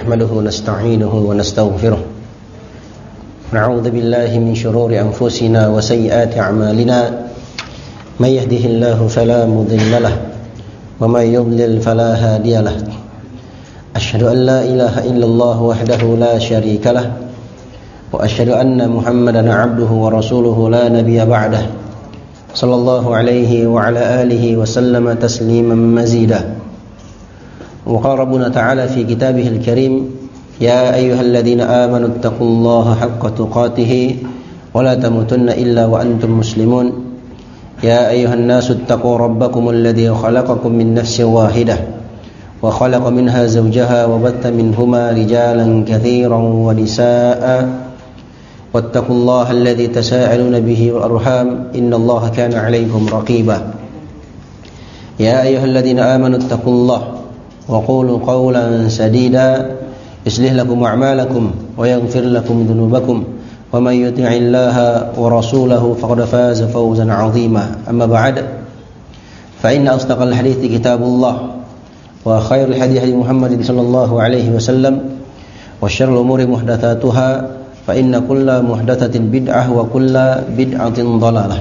نحمده ونستعينه ونستغفره ونعوذ بالله من شرور أنفسنا وسيئات أعمالنا من يهده الله فلا مضل له ومن يضلل فلا هادي له أشهد أن لا إله إلا الله وحده لا شريك له وأشهد أن محمدا عبده ورسوله لا نبي بعده صلى الله عليه وعلى آله وسلم تسليما مزيدا. وقال ربنا تعالى في كتابه الكريم يا أيها الذين آمنوا اتقوا الله حق تقاته ولا تموتن إلا وأنتم مسلمون يا أيها الناس اتقوا ربكم الذي خلقكم من نفس واحدة وخلق منها زوجها وبث منهما رجالا كثيرا ونساء واتقوا الله الذي تساءلون به والأرحام إن الله كان عليكم رقيبا يا أيها الذين آمنوا اتقوا الله وقولوا قولا سديدا يصلح لكم أعمالكم ويغفر لكم ذنوبكم ومن يطع الله ورسوله فقد فاز فوزا عظيما. أما بعد فإن أصدق الحديث كتاب الله وخير الهدي هدي محمد صلى الله عليه وسلم وشر الأمور محدثاتها فإن كل محدثة بدعة وكل بدعة ضلالة.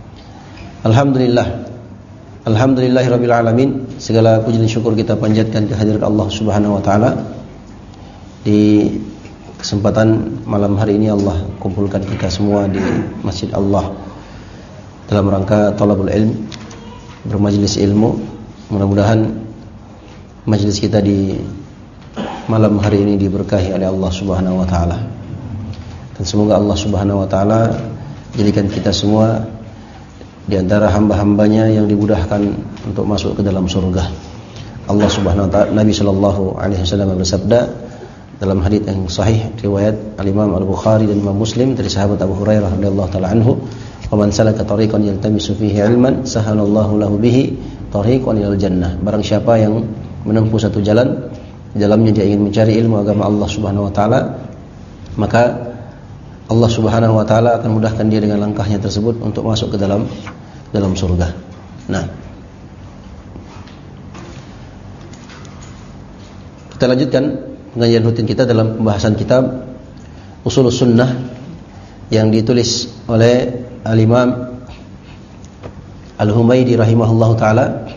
Alhamdulillahirabbil alamin. Segala puji dan syukur kita panjatkan kehadirat Allah Subhanahu wa taala. Di kesempatan malam hari ini Allah kumpulkan kita semua di Masjid Allah dalam rangka thalabul ilm, bermajlis ilmu. Mudah-mudahan majlis kita di malam hari ini diberkahi oleh Allah Subhanahu wa taala. Dan semoga Allah Subhanahu wa taala jadikan kita semua di antara hamba-hambanya yang dimudahkan untuk masuk ke dalam surga. Allah Subhanahu wa taala, Nabi sallallahu alaihi wasallam bersabda dalam hadits yang sahih riwayat Al-Imam Al-Bukhari dan Imam Muslim dari sahabat Abu Hurairah radhiyallahu taala anhu, "Wa man salaka tariqan yaltamisu fihi ilman sahalallahu lahu bihi tariqan ilal jannah." Barang siapa yang menempuh satu jalan, di dalamnya dia ingin mencari ilmu agama Allah Subhanahu wa taala, maka Allah Subhanahu wa taala akan mudahkan dia dengan langkahnya tersebut untuk masuk ke dalam surga. Nah, kita lanjutkan pengajian rutin kita dalam pembahasan kitab Ushulus Sunnah yang ditulis oleh Al-Imam Al-Humaydi rahimahullahu taala,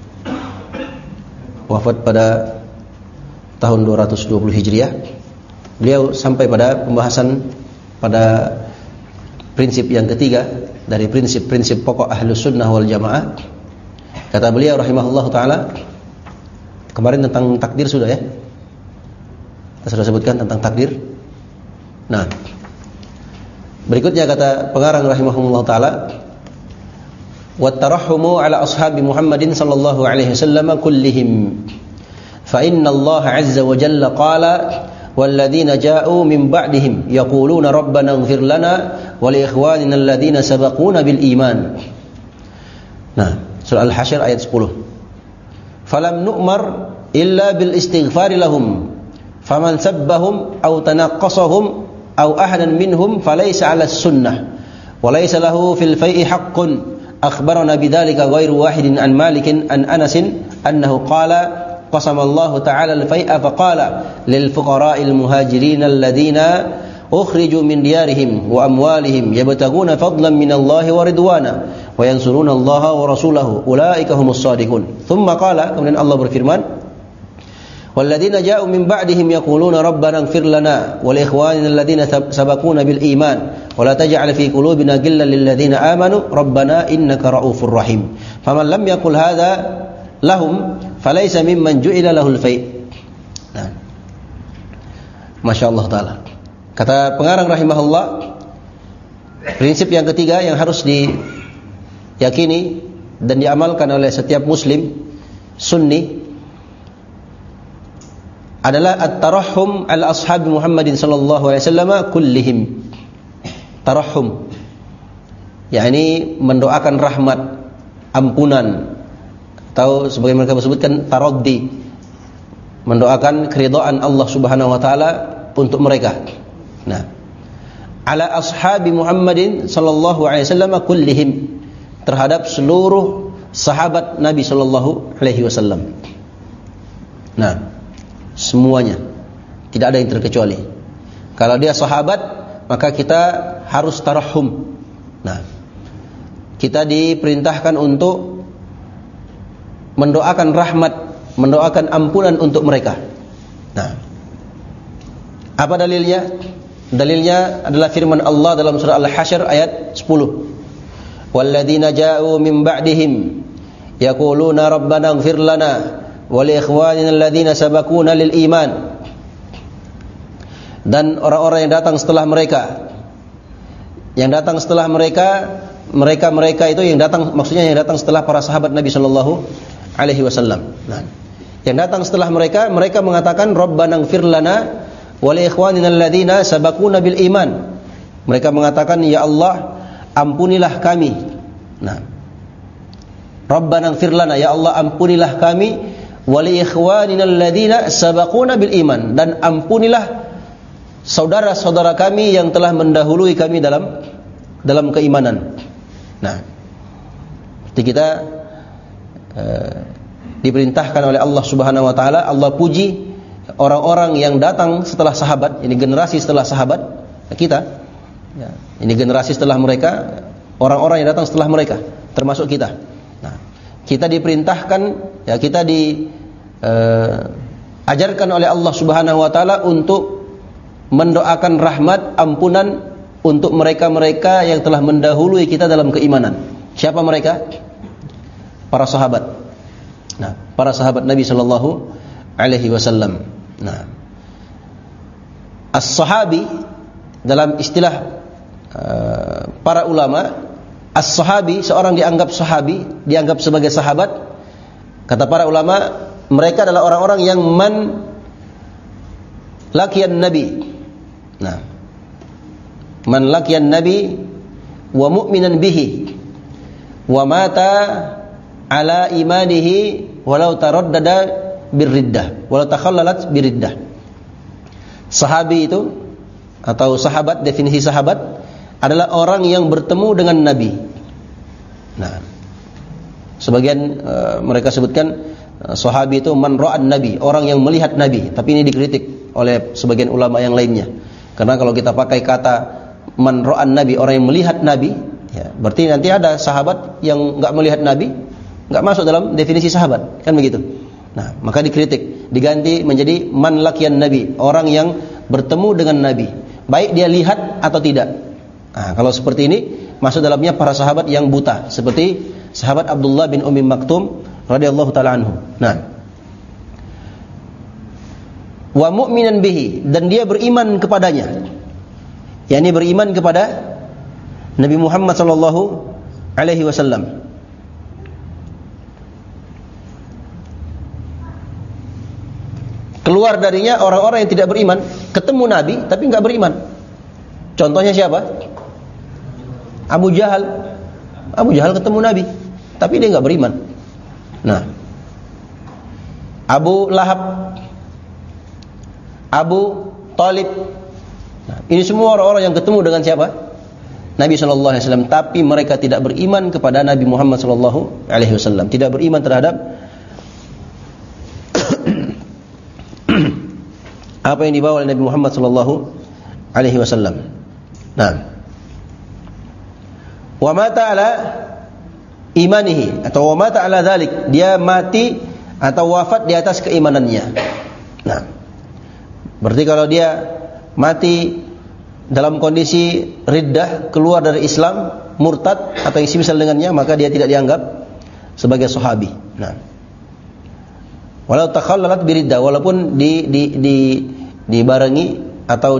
wafat pada tahun 220 Hijriah. Beliau sampai pada pembahasan pada prinsip yang ketiga dari prinsip-prinsip pokok Ahlus Sunnah wal Jamaah. Kata beliau rahimahullahu taala, kemarin tentang takdir sudah ya? Kita sudah sebutkan tentang takdir. Nah, berikutnya kata pengarang rahimahullahu taala, wa tarahhumu ala ashabi Muhammadin sallallahu alaihi wasallam kullihim fa inna Allah azza wa jalla qala والذين جاءوا من بعدهم يقولون ربنا اغفر لنا ولإخواننا الذين سبقونا بالإيمان. Nah, surah Al-Hasyr ayat 10. فلم نؤمر إلا بالاستغفار لهم فمن سبهم أو تنقصهم أو أحدا منهم فليس على السنة وليس له في الفيء حق. أخبرنا بذلك غير واحد عن مالك عن أنس أنه قال قسم الله تعالى الفيء فقال للفقراء المهاجرين الذين أخرجوا من ديارهم وأموالهم يبتغون فضلا من الله ورضوانا وينصرون الله ورسوله أولئك هم الصادقون. ثم قال, kemudian Allah berfirman, والذين جاءوا من بعدهم يقولون ربنا اغفر لنا ولإخواننا الذين سبقونا بالإيمان ولا تجعل في قلوبنا غلا للذين آمنوا ربنا إنك رؤوف رحيم. فمن لم يقل هذا lahum falaysa mimman ju'ila lahul fai'. Nah, Masya Allah taala. Kata pengarang rahimahullah, prinsip yang ketiga yang harus diyakini dan diamalkan oleh setiap muslim sunni adalah at-tarahhum ala ashabi Muhammadin sallallahu alaihi wasallam kullihim. Tarahhum yakni mendoakan rahmat, ampunan, atau sebagai mereka sebutkan taraddi, mendoakan keridhaan Allah Subhanahu wa taala untuk mereka. Nah, ala ashabi Muhammadin sallallahu alaihi wasallam kullihim, terhadap seluruh sahabat Nabi sallallahu alaihi wasallam. Nah, semuanya Tidak ada yang terkecuali. Kalau dia sahabat, maka kita harus tarahum. Nah, kita diperintahkan untuk mendoakan rahmat, mendoakan ampunan untuk mereka. Nah, apa dalilnya? Dalilnya adalah firman Allah dalam surah Al-Hasyr ayat 10. Walladzina ja'u min ba'dihim yaquluna rabbana ighfir lana wa li ikhwanina alladzina sabaquna lil iman. Dan orang-orang yang datang setelah mereka, mereka itu yang datang, maksudnya yang datang setelah para sahabat Nabi sallallahu alaihi wasallam. Nah, yang datang setelah mereka mengatakan rabbana ighfir lana wa li ikhwanina alladzina sabaquna bil iman. Mereka mengatakan, ya Allah, ampunilah kami. Nah, rabbana ighfir lana, ya Allah, ampunilah kami, wa li ikhwanina alladzina sabaquna bil iman, dan ampunilah saudara-saudara kami yang telah mendahului kami dalam keimanan. Nah, kita diperintahkan oleh Allah Subhanahu wa taala, Allah puji orang-orang yang datang setelah sahabat, ini generasi setelah sahabat kita. Ya, ini generasi setelah mereka, orang-orang yang datang setelah mereka, termasuk kita. Nah, kita diperintahkan, ya, kita diajarkan oleh Allah Subhanahu wa taala untuk mendoakan rahmat, ampunan untuk mereka-mereka yang telah mendahului kita dalam keimanan. Siapa mereka? Para sahabat. Nah, para sahabat Nabi sallallahu alaihi wasallam. Nah, as-sahabi dalam istilah para ulama, as-sahabi, seorang dianggap sahabi, dianggap sebagai sahabat. Kata para ulama, mereka adalah orang-orang yang man laqiyan nabi. Nah, man laqiyan nabi wa mu'minan bihi wa mata ala imanihi walau taraddada birriddah walau takhallalat birriddah. Sahabi itu atau sahabat, definisi sahabat adalah orang yang bertemu dengan Nabi. Nah, sebagian mereka sebutkan sahabi itu man ra'an Nabi, orang yang melihat Nabi. Tapi ini dikritik oleh sebagian ulama yang lainnya. Karena kalau kita pakai kata man ra'an Nabi, orang yang melihat Nabi, ya, berarti nanti ada sahabat yang enggak melihat Nabi, enggak masuk dalam definisi sahabat, kan begitu. Nah, maka dikritik, diganti menjadi man laqiyan Nabi, orang yang bertemu dengan Nabi, baik dia lihat atau tidak. Nah, kalau seperti ini masuk dalamnya para sahabat yang buta, seperti sahabat Abdullah bin Ummi Maktum radhiyallahu taala anhu. Nah, wa mu'minan bihi, dan dia beriman kepadanya, yakni beriman kepada Nabi Muhammad sallallahu alaihi wasallam. Keluar darinya orang-orang yang tidak beriman, ketemu Nabi tapi enggak beriman. Contohnya siapa? Abu Jahal. Abu Jahal ketemu Nabi tapi dia enggak beriman. Nah, Abu Lahab, Abu Talib. Nah, ini semua orang-orang yang ketemu dengan siapa? Nabi sallallahu alaihi wasallam, tapi mereka tidak beriman kepada Nabi Muhammad sallallahu alaihi wasallam, tidak beriman terhadap apa yang dibawa oleh Nabi Muhammad sallallahu alaihi wasallam. Nah, wa mata ala imanihi, atau wa mata ala dzalik, dia mati atau wafat di atas keimanannya. Nah, berarti kalau dia mati dalam kondisi riddah, keluar dari Islam, murtad atau yang semisal dengannya, maka dia tidak dianggap sebagai sahabi. Nah, walau takhallalat biriddah, walaupun dibarengi atau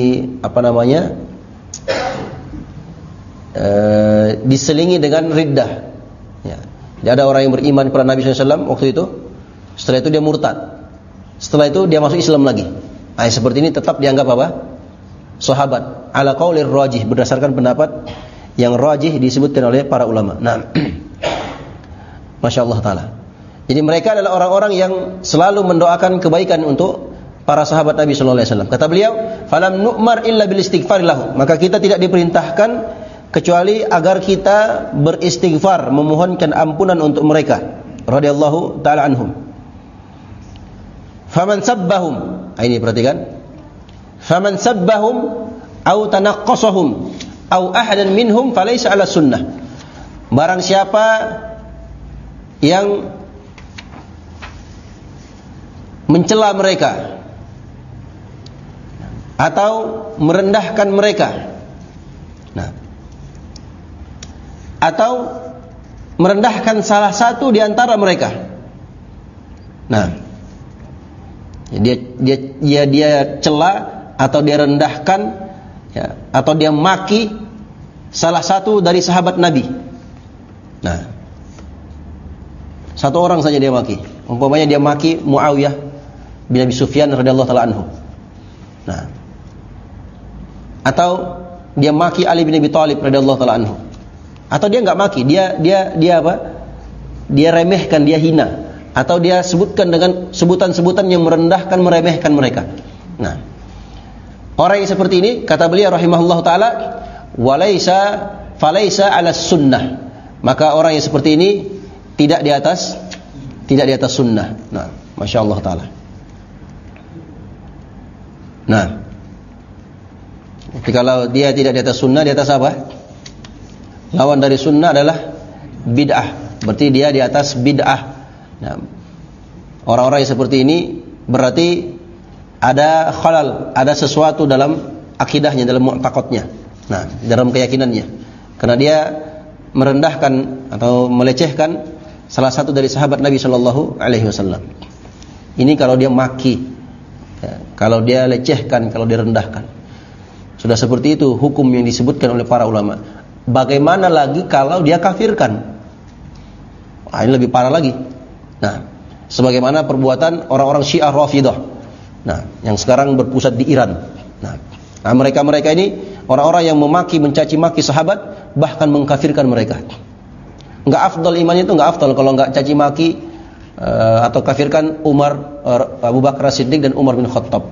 diselingi dengan riddah. Ya. Jadi ada orang yang beriman kepada Nabi SAW waktu itu, setelah itu dia murtad, setelah itu dia masuk Islam lagi. Nah, seperti ini tetap dianggap apa? Sahabat. Ala qaulir rajih, berdasarkan pendapat yang rajih disebutkan oleh para ulama. Nah, Masya Allah Ta'ala. Jadi mereka adalah orang-orang yang selalu mendoakan kebaikan untuk para sahabat Nabi sallallahu alaihi wasallam. Kata beliau, "Falam nu'mar illa bil istighfar lahu." Maka kita tidak diperintahkan kecuali agar kita beristighfar, memohonkan ampunan untuk mereka radhiyallahu taala anhum. Faman sabbahum, ini perhatikan. Faman sabbahum au tanaqqasahum au ahadan minhum falaysa 'ala sunnah. Barang siapa yang mencela mereka atau merendahkan mereka, atau merendahkan salah satu di antara mereka. Dia cela atau dia rendahkan, atau dia maki salah satu dari sahabat Nabi. Satu orang saja dia maki. Umpamanya dia maki Muawiyah bin Abi Sufyan radhiyallahu taala anhu. Atau dia maki Ali bin Abi Thalib radhiyallahu taala anhu. Atau dia enggak maki, dia apa? Dia remehkan, dia hina, atau dia sebutkan dengan sebutan-sebutan yang merendahkan, meremehkan mereka. Orang yang seperti ini, kata beliau rahimahullahu taala, falaysa 'ala sunnah. Maka orang yang seperti ini tidak di atas sunnah. Masyaallah taala. Jadi kalau dia tidak di atas sunnah, di atas apa? Lawan dari sunnah adalah bid'ah. Berarti dia di atas bid'ah. Orang-orang yang seperti ini berarti ada khalal, ada sesuatu dalam akidahnya, dalam mu'taqadnya, dalam keyakinannya. Karena dia merendahkan atau melecehkan salah satu dari sahabat Nabi sallallahu alaihi wasallam. Ini kalau dia maki, kalau dia lecehkan, kalau dia rendahkan. Sudah seperti itu hukum yang disebutkan oleh para ulama. Bagaimana lagi kalau dia kafirkan? Ini lebih parah lagi. Sebagaimana perbuatan orang-orang Syiah Rafidah, yang sekarang berpusat di Iran. Mereka ini orang-orang yang memaki, mencaci maki sahabat, bahkan mengkafirkan mereka. Enggak afdal imannya itu, enggak afdal kalau enggak caci maki atau kafirkan Abu Bakar Siddiq dan Umar bin Khattab.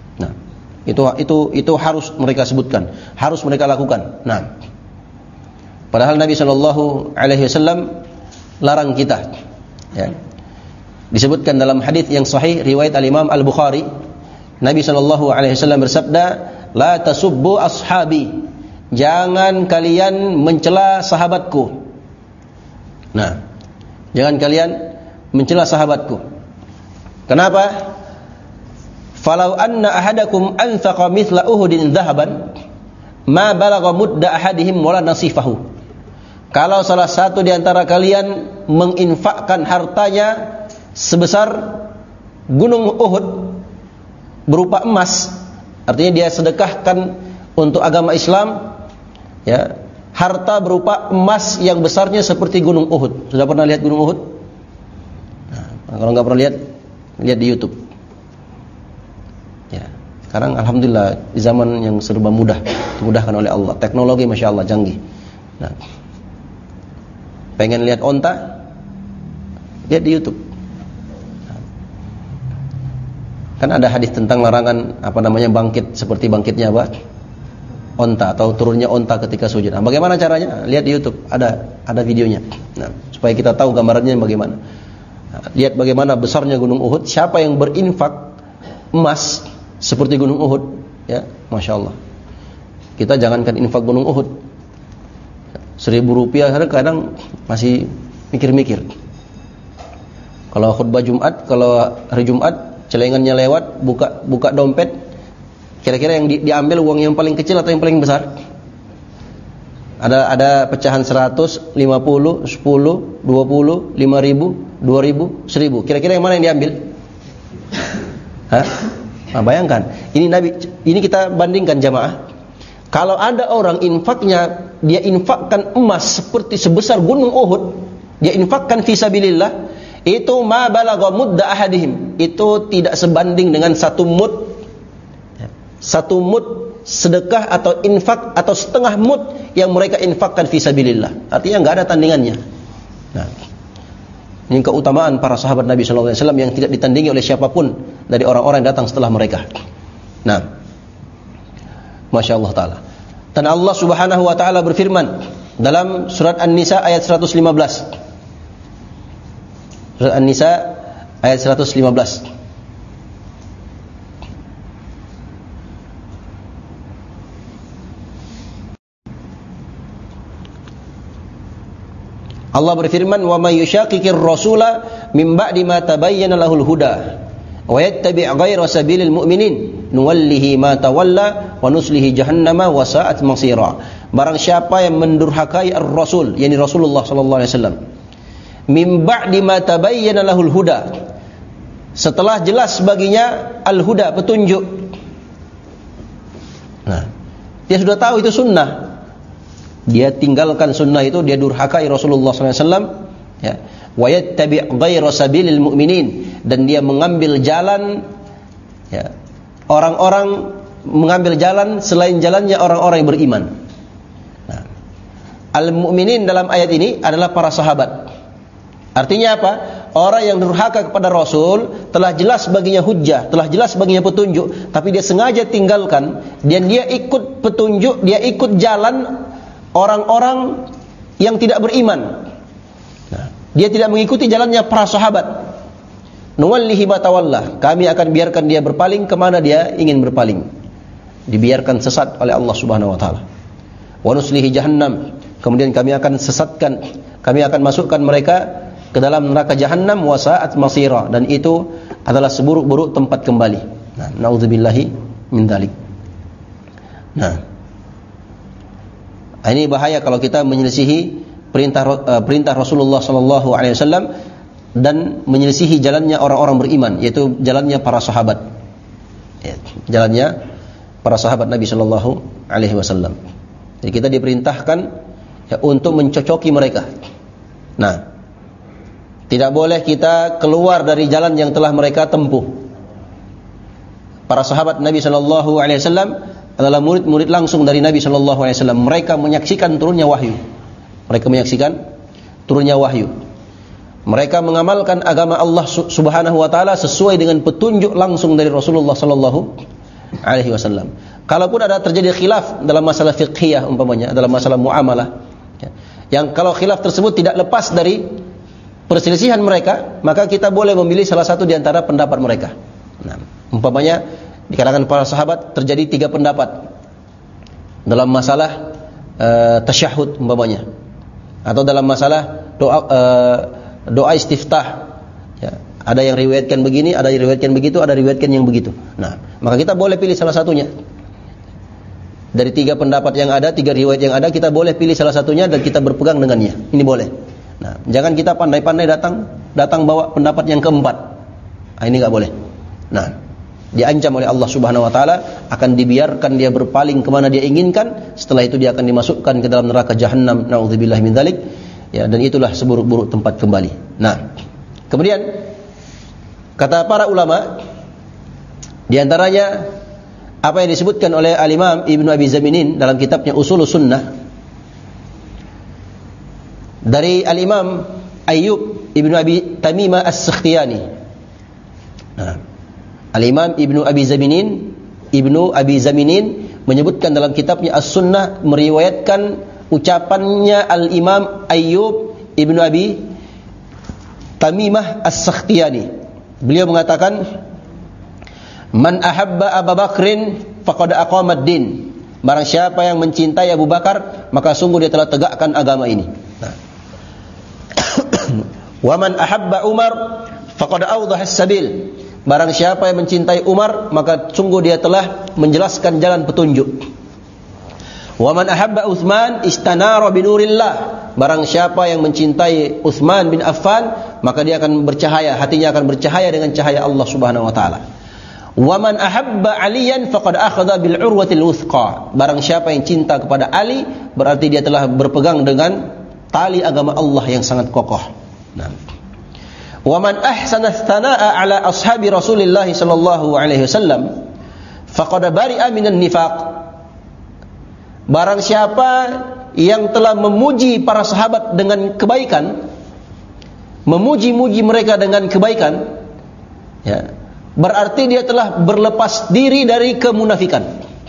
Itu harus mereka sebutkan, harus mereka lakukan. Padahal Nabi sallallahu alaihi wasallam larang kita. Disebutkan dalam hadis yang sahih riwayat al-Imam Al-Bukhari, Nabi sallallahu alaihi wasallam bersabda, "La tasubbu ashabi." Jangan kalian mencela sahabatku. Jangan kalian mencela sahabatku. Kenapa? Falau anna ahadakum anfaqa mithla Uhudin dhahaban ma balagha mudda ahadihim wala nasifahu. Kalau salah satu di antara kalian menginfakkan hartanya sebesar gunung Uhud berupa emas, artinya dia sedekahkan untuk agama Islam, harta berupa emas yang besarnya seperti gunung Uhud. Sudah pernah lihat gunung Uhud? Kalau enggak pernah lihat di YouTube. Sekarang alhamdulillah di zaman yang serba mudah, dimudahkan oleh Allah. Teknologi masya Allah canggih. Pengen lihat onta? Lihat di YouTube. Kan ada hadis tentang larangan bangkit seperti bangkitnya onta atau turunnya onta ketika sujud. Bagaimana caranya? Lihat di YouTube, ada videonya. Supaya kita tahu gambarannya bagaimana. Lihat bagaimana besarnya gunung Uhud. Siapa yang berinfak emas seperti gunung Uhud, masya Allah. Kita jangankan infak gunung Uhud, 1.000 rupiah kadang masih mikir-mikir. Kalau khutbah Jumat, kalau hari Jumat celengannya lewat, buka dompet, kira-kira yang diambil uang yang paling kecil atau yang paling besar? Ada pecahan 100, 50, 10, 20, 5.000, 2.000, 1.000. Kira-kira yang mana yang diambil? Bayangkan, ini kita bandingkan jamaah. Kalau ada orang infaknya, dia infakkan emas seperti sebesar gunung Uhud, dia infakkan fisabilillah, itu ma balagha mudda ahadihim, itu tidak sebanding dengan satu mud sedekah atau infak atau setengah mud yang mereka infakkan fisabilillah. Artinya enggak ada tandingannya. Ini keutamaan para sahabat Nabi sallallahu alaihi wasallam yang tidak ditandingi oleh siapapun dari orang-orang yang datang setelah mereka. Masya Allah Ta'ala. Dan Allah Subhanahu Wa Ta'ala berfirman dalam surat An-Nisa ayat 115. Surat An-Nisa ayat 115. Allah berfirman, "Wa may yushaqiqir rasula min ba'di ma tabayyana lahul huda wa yattabi' ghayra sabilil mu'minin nuwallihi ma tawalla wa nuslihi jahannama wa sa'at masira." Barang siapa yang mendurhakai ar-rasul, yakni Rasulullah sallallahu alaihi wasallam, min ba'di ma tabayyana lahul huda, setelah jelas baginya al-huda, petunjuk. Nah, dia sudah tahu itu sunnah, dia tinggalkan sunnah itu, dia durhakai Rasulullah sallallahu alaihi wasallam, ya. Wa yattabi' ghayra sabilil mu'minin, dan dia mengambil jalan, ya, orang-orang mengambil jalan selain jalannya orang-orang yang beriman. Nah, al-mu'minin dalam ayat ini adalah para sahabat. Artinya apa? Orang yang durhaka kepada Rasul telah jelas baginya hujjah, telah jelas baginya petunjuk, tapi dia sengaja tinggalkan, dan dia ikut petunjuk, dia ikut jalan orang-orang yang tidak beriman. Nah, dia tidak mengikuti jalannya para sahabat. Nuwallihi ma tawalla, kami akan biarkan dia berpaling kemana dia ingin berpaling. Dibiarkan sesat oleh Allah Subhanahu wa taala. Wa nuslihi jahannam, kemudian kami akan sesatkan, kami akan masukkan mereka ke dalam neraka jahannam, wa sa'at masira, dan itu adalah seburuk-buruk tempat kembali. Nah, naudzubillahi min dzalik. Nah, ini bahaya kalau kita menyelisihi perintah Rasulullah sallallahu alaihi wasallam dan menyelisihi jalannya orang-orang beriman, yaitu jalannya para sahabat. Ya, jalannya para sahabat Nabi sallallahu alaihi wasallam. Jadi kita diperintahkan, ya, untuk mencocoki mereka. Nah, tidak boleh kita keluar dari jalan yang telah mereka tempuh. Para sahabat Nabi sallallahu alaihi wasallam adalah murid-murid langsung dari Nabi sallallahu alaihi wasallam. Mereka menyaksikan turunnya wahyu. Mereka menyaksikan turunnya wahyu. Mereka mengamalkan agama Allah Subhanahu wa taala sesuai dengan petunjuk langsung dari Rasulullah sallallahu alaihi wasallam. Kalaupun ada terjadi khilaf dalam masalah fiqhiyah umpamanya, dalam masalah muamalah, yang kalau khilaf tersebut tidak lepas dari perselisihan mereka, maka kita boleh memilih salah satu di antara pendapat mereka. Nah, umpamanya di kalangan para sahabat terjadi 3 pendapat dalam masalah tasyahud umpamanya, atau dalam masalah doa istiftah. Ya, ada yang riwayatkan begini, ada yang riwayatkan begitu, ada riwayatkan yang begitu. Nah, maka kita boleh pilih salah satunya. Dari 3 pendapat yang ada, 3 riwayat yang ada, kita boleh pilih salah satunya dan kita berpegang dengannya. Ini boleh. Nah, jangan kita pandai-pandai datang bawa pendapat yang keempat. Nah, ini enggak boleh. Nah, diancam oleh Allah Subhanahu wa taala, akan dibiarkan dia berpaling kemana dia inginkan, setelah itu dia akan dimasukkan ke dalam neraka jahannam, naudzubillahi min dzalik. Ya, dan itulah seburuk-buruk tempat kembali. Nah, kemudian kata para ulama, di antaranya apa yang disebutkan oleh Al-Imam Ibnu Abi Zaminin dalam kitabnya Ushulus Sunnah, dari Al-Imam Ayyub Ibnu Abi Tamimah As-Sakhtiyani. Nah, Al-Imam Ibnu Abi Zaminin menyebutkan dalam kitabnya As-Sunnah, meriwayatkan ucapannya Al-Imam Ayyub Ibnu Abi Tamimah As-Sakhtiyani. Beliau mengatakan, "Man ahabba Abu Bakrin faqad aqama ad-din." Barang siapa yang mencintai Abu Bakar, maka sungguh dia telah tegakkan agama ini. Nah, wa man ahabba Umar faqad awdaha as-sabil. Barang siapa yang mencintai Umar, maka sungguh dia telah menjelaskan jalan petunjuk. Wa man ahabba Utsman istanara binurillah. Barang siapa yang mencintai Utsman bin Affan, maka dia akan bercahaya, hatinya akan bercahaya dengan cahaya Allah Subhanahu wa taala. Wa man ahabba Aliyan faqad akhadha bil urwatil wuthqa. Barang siapa yang cinta kepada Ali, berarti dia telah berpegang dengan tali agama Allah yang sangat kokoh. Nah, wa man ahsana tsanaa ala ashabi Rasulillah sallallahu alaihi wasallam faqad bari'a minan nifaq. Barang siapa yang telah memuji para sahabat dengan kebaikan, memuji-muji mereka dengan kebaikan, ya, berarti dia telah berlepas diri dari kemunafikan.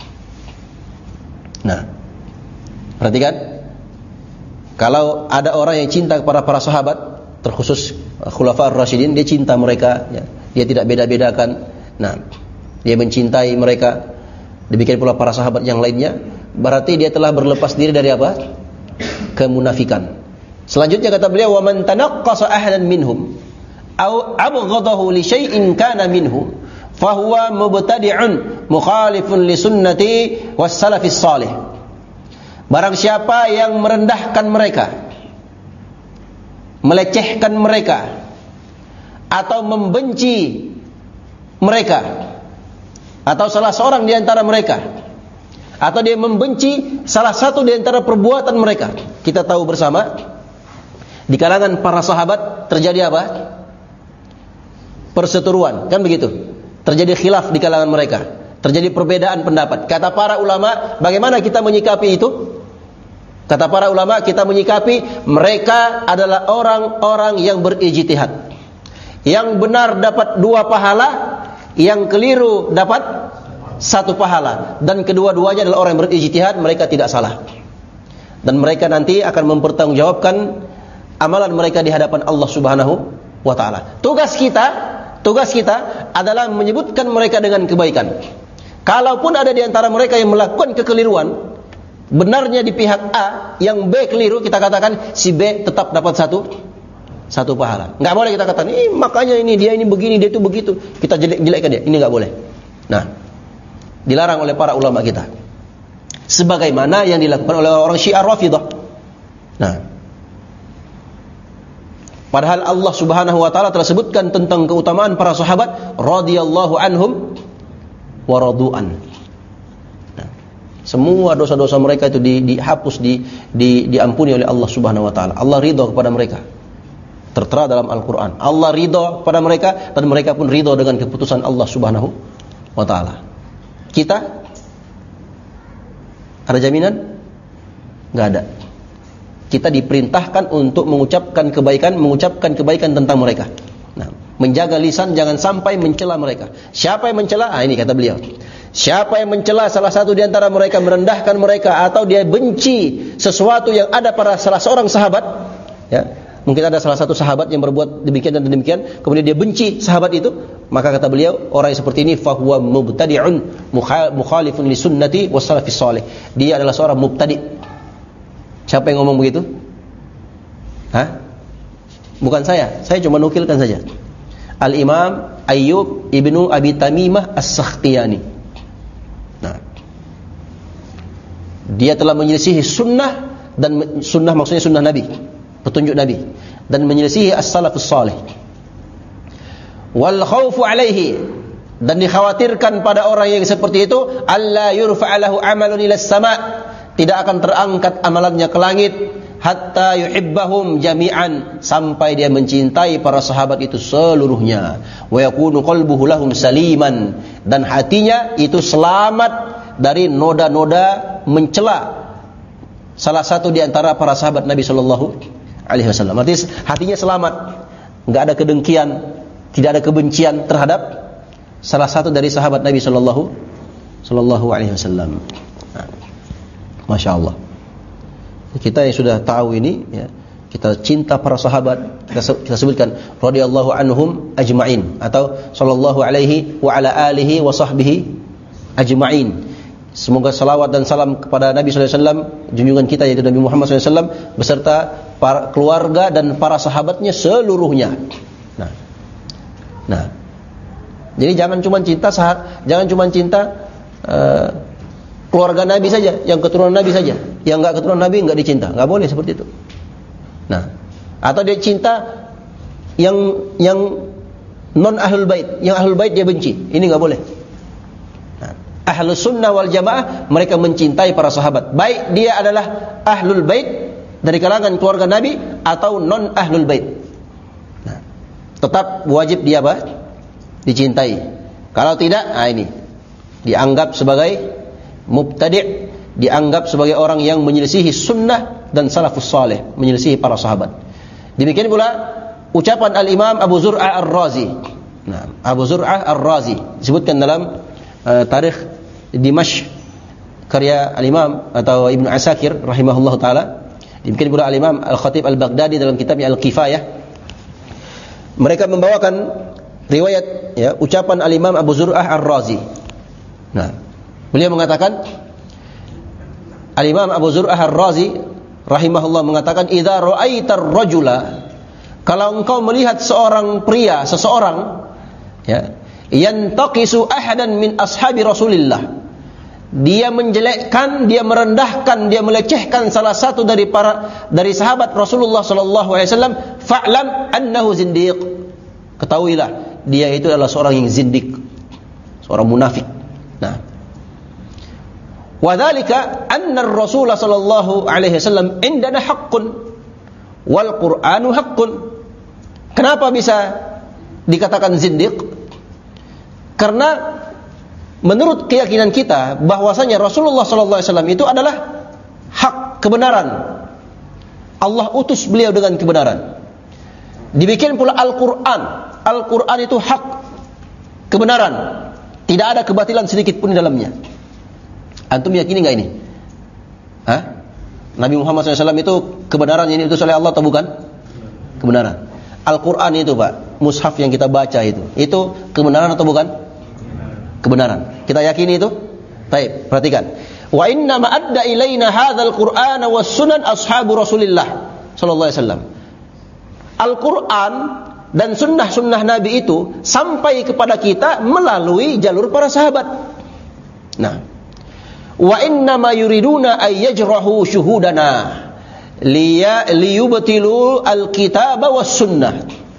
Nah, perhatikan, kalau ada orang yang cinta kepada para sahabat, terkhusus Khulafaur Rasyidin, dia cinta mereka, ya. Dia tidak beda-bedakan. Nah, dia mencintai mereka. Demikian pula para sahabat yang lainnya. Berarti dia telah berlepas diri dari apa? Kemunafikan. Selanjutnya kata beliau, wa man tanaqqasa ahadan minhum aw abghadahu li syai'in kana minhu fahuwa mubtadi'un mukhalifun li sunnati was salafis salih. Barang siapa yang merendahkan mereka, melecehkan mereka, atau membenci mereka, atau salah seorang di antara mereka, atau dia membenci salah satu di antara perbuatan mereka. Kita tahu bersama di kalangan para sahabat terjadi apa? Perseteruan, kan begitu? Terjadi khilaf di kalangan mereka, terjadi perbedaan pendapat. Kata para ulama, bagaimana kita menyikapi itu? Kata para ulama, kita menyikapi mereka adalah orang-orang yang berijtihad. Yang benar dapat 2 pahala, yang keliru dapat 1 pahala. Dan kedua-duanya adalah orang yang berijtihad, mereka tidak salah. Dan mereka nanti akan mempertanggungjawabkan amalan mereka di hadapan Allah Subhanahu wa taala. Tugas kita adalah menyebutkan mereka dengan kebaikan. Kalaupun ada di antara mereka yang melakukan kekeliruan, benarnya di pihak A, yang B keliru, kita katakan si B tetap dapat satu pahala. Enggak boleh kita katakan, makanya ini dia ini begini, dia itu begitu. Kita jelek-jelekkan dia. Ini enggak boleh. Nah, dilarang oleh para ulama kita. Sebagaimana yang dilakukan oleh orang Syiah Rafidhah. Nah, padahal Allah Subhanahu wa taala telah sebutkan tentang keutamaan para sahabat radhiyallahu anhum wa radu'an. Nah, semua dosa-dosa mereka itu dihapus, diampuni oleh Allah Subhanahu wa taala. Allah ridha kepada mereka. Tertera dalam Al-Qur'an. Allah ridha kepada mereka dan mereka pun ridha dengan keputusan Allah Subhanahu wa taala. Kita ada jaminan? Enggak ada. Kita diperintahkan untuk mengucapkan kebaikan tentang mereka. Nah, menjaga lisan jangan sampai mencela mereka. Siapa yang mencela? Ini kata beliau. Siapa yang mencela salah satu di antara mereka, merendahkan mereka, atau dia benci sesuatu yang ada pada salah seorang sahabat, ya, mungkin ada salah satu sahabat yang berbuat demikian dan demikian, kemudian dia benci sahabat itu, maka kata beliau, orang yang seperti ini fahuwa mubtadi'un mukhalifun li sunnati was salafis salih. Dia adalah seorang mubtadi'. Siapa yang ngomong begitu? Bukan saya cuma nukilkan saja. Al-Imam Ayyub ibnu Abi Tamimah As-Sakhtiyani. Nah, dia telah menyelisihi sunnah, dan sunnah maksudnya sunnah Nabi, petunjuk Nabi, dan menyelisihi as-salafus salih. Wal khaufu alaihi, dan dikhawatirkan pada orang yang seperti itu, alla yurfa'alahu amalun ila sama', tidak akan terangkat amalannya ke langit, hatta yuhibbahum jami'an, sampai dia mencintai para sahabat itu seluruhnya. Wa yakunu qalbuhu lahum saliman, dan hatinya itu selamat dari noda-noda mencela salah satu di antara para sahabat Nabi sallallahu alaihi wasallam. Artinya hatinya selamat, enggak ada kedengkian, tidak ada kebencian terhadap salah satu dari sahabat Nabi sallallahu alaihi wasallam. Masya Allah. Kita yang sudah tahu ini, ya, kita cinta para sahabat, kita sebutkan radhiyallahu anhum ajma'in, atau sallallahu alaihi wa ala alihi wa sahbihi ajma'in. Semoga salawat dan salam kepada Nabi sallallahu alaihi wasallam, junjungan kita yaitu Nabi Muhammad sallallahu alaihi wasallam, beserta para keluarga dan para sahabatnya seluruhnya. Nah. Jadi jangan cuma cinta keluarga Nabi saja, yang keturunan Nabi saja, yang enggak keturunan Nabi enggak dicinta. Enggak boleh seperti itu. Nah, atau dia cinta yang non ahlul bait, yang ahlul bait dia benci. Ini enggak boleh. Nah, ahlus sunnah wal jamaah mereka mencintai para sahabat, baik dia adalah ahlul bait dari kalangan keluarga Nabi atau non ahlul bait. Nah, tetap wajib dia apa? Dicintai. Kalau tidak, ini dianggap sebagai mubtadi', dianggap sebagai orang yang menyelisihi sunnah dan salafus salih, menyelisihi para sahabat. Demikian pula ucapan Al-Imam Abu Zur'ah Ar-Razi. Nah, Abu Zur'ah Ar-Razi disebutkan dalam tarikh Dimashq karya Al-Imam atau Ibnu Asakir rahimahullah taala. Demikian pula Al-Imam Al-Khatib Al-Baghdadi dalam kitabnya Al-Kifayah. Mereka membawakan riwayat, ya, ucapan Al-Imam Abu Zur'ah Ar-Razi. Nah, beliau mengatakan, Al-Imam Abu Zur'ah Ar-Razi rahimahullah mengatakan, "Idza ra'aitar rajula," kalau engkau melihat seorang pria, seseorang, ya, yantaqisu ahadan min ashabi Rasulillah, dia menjelekkan, dia merendahkan, dia melecehkan salah satu dari sahabat Rasulullah sallallahu alaihi wasallam, fa'lam annahu zindiq. Ketahuilah, dia itu adalah seorang yang zindik, seorang munafik. Nah, wa dzalika anna ar-rasul sallallahu alaihi wasallam indana haqqun wal Qur'anu haqqun. Kenapa bisa dikatakan zindiq? Karena menurut keyakinan kita bahwasanya Rasulullah sallallahu alaihi wasallam itu adalah hak, kebenaran. Allah utus beliau dengan kebenaran. Dibikin pula Al-Qur'an. Al-Qur'an itu hak, kebenaran. Tidak ada kebatilan sedikit pun di dalamnya. Antum yakini enggak ini? Hah? Nabi Muhammad SAW itu kebenaran yang diutus oleh Allah atau bukan? Kebenaran. Al-Qur'an itu, Pak, mushaf yang kita baca itu kebenaran atau bukan? Kebenaran. Kita yakini itu? Baik, perhatikan. Wa inna ma adda ilaina hadzal Qur'ana was sunan ashabu Rasulillah sallallahu alaihi wasallam. Al-Qur'an dan sunnah-sunnah Nabi itu sampai kepada kita melalui jalur para sahabat. Nah, wa inna ma yuriduna ay yajrahu syuhudana liyubtilu al-kitaba was sunnah.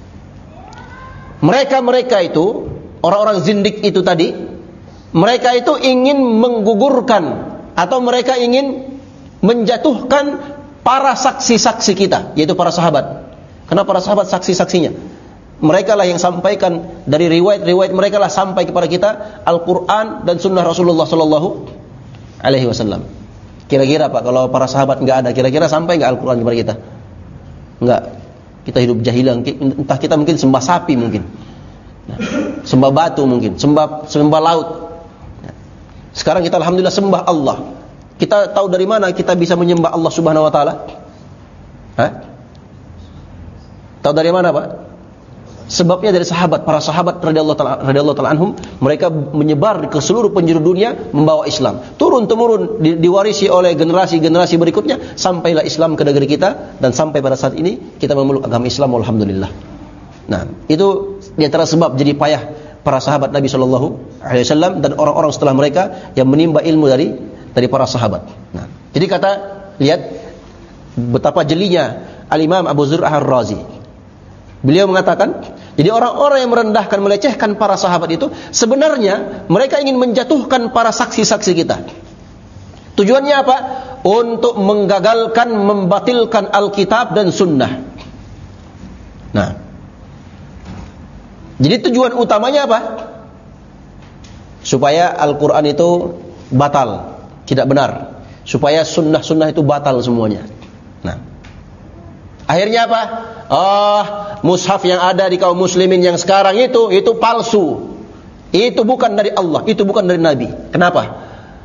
Mereka itu, orang-orang zindik itu tadi, mereka itu ingin menggugurkan atau mereka ingin menjatuhkan para saksi-saksi kita, yaitu para sahabat. Karena para sahabat saksi-saksinya. Mereka lah yang sampaikan dari riwayat-riwayat, mereka lah sampai kepada kita Al-Quran dan sunnah Rasulullah sallallahu alaihi wasallam. Kira-kira, Pak, kalau para sahabat enggak ada, kira-kira sampai enggak Al-Quran kepada kita? Enggak. Kita hidup jahilah, entah kita mungkin sembah sapi mungkin. Nah, sembah batu mungkin, sembah laut. Sekarang kita alhamdulillah sembah Allah. Kita tahu dari mana kita bisa menyembah Allah Subhanahu wa taala? Hah? Tahu dari mana, Pak? Sebabnya dari sahabat, para sahabat radhiyallahu taala anhum, mereka menyebar ke seluruh penjuru dunia membawa Islam. Turun-temurun diwarisi oleh generasi-generasi berikutnya, sampailah Islam ke negeri kita, dan sampai pada saat ini kita memeluk agama Islam, alhamdulillah. Nah, itu di antara sebab jadi payah para sahabat Nabi sallallahu alaihi wasallam dan orang-orang setelah mereka yang menimba ilmu dari para sahabat. Nah, jadi lihat betapa jelinya Al-Imam Abu Zur'ah Ar-Razi. Beliau mengatakan, jadi orang-orang yang merendahkan, melecehkan para sahabat itu sebenarnya mereka ingin menjatuhkan para saksi-saksi kita. Tujuannya apa? Untuk menggagalkan, membatilkan Alkitab dan Sunnah. Nah, jadi tujuan utamanya apa? Supaya Al-Quran itu batal, tidak benar. Supaya sunnah-sunnah itu batal semuanya. Nah, akhirnya apa? Mushaf yang ada di kaum muslimin yang sekarang itu palsu. Itu bukan dari Allah, itu bukan dari Nabi. Kenapa?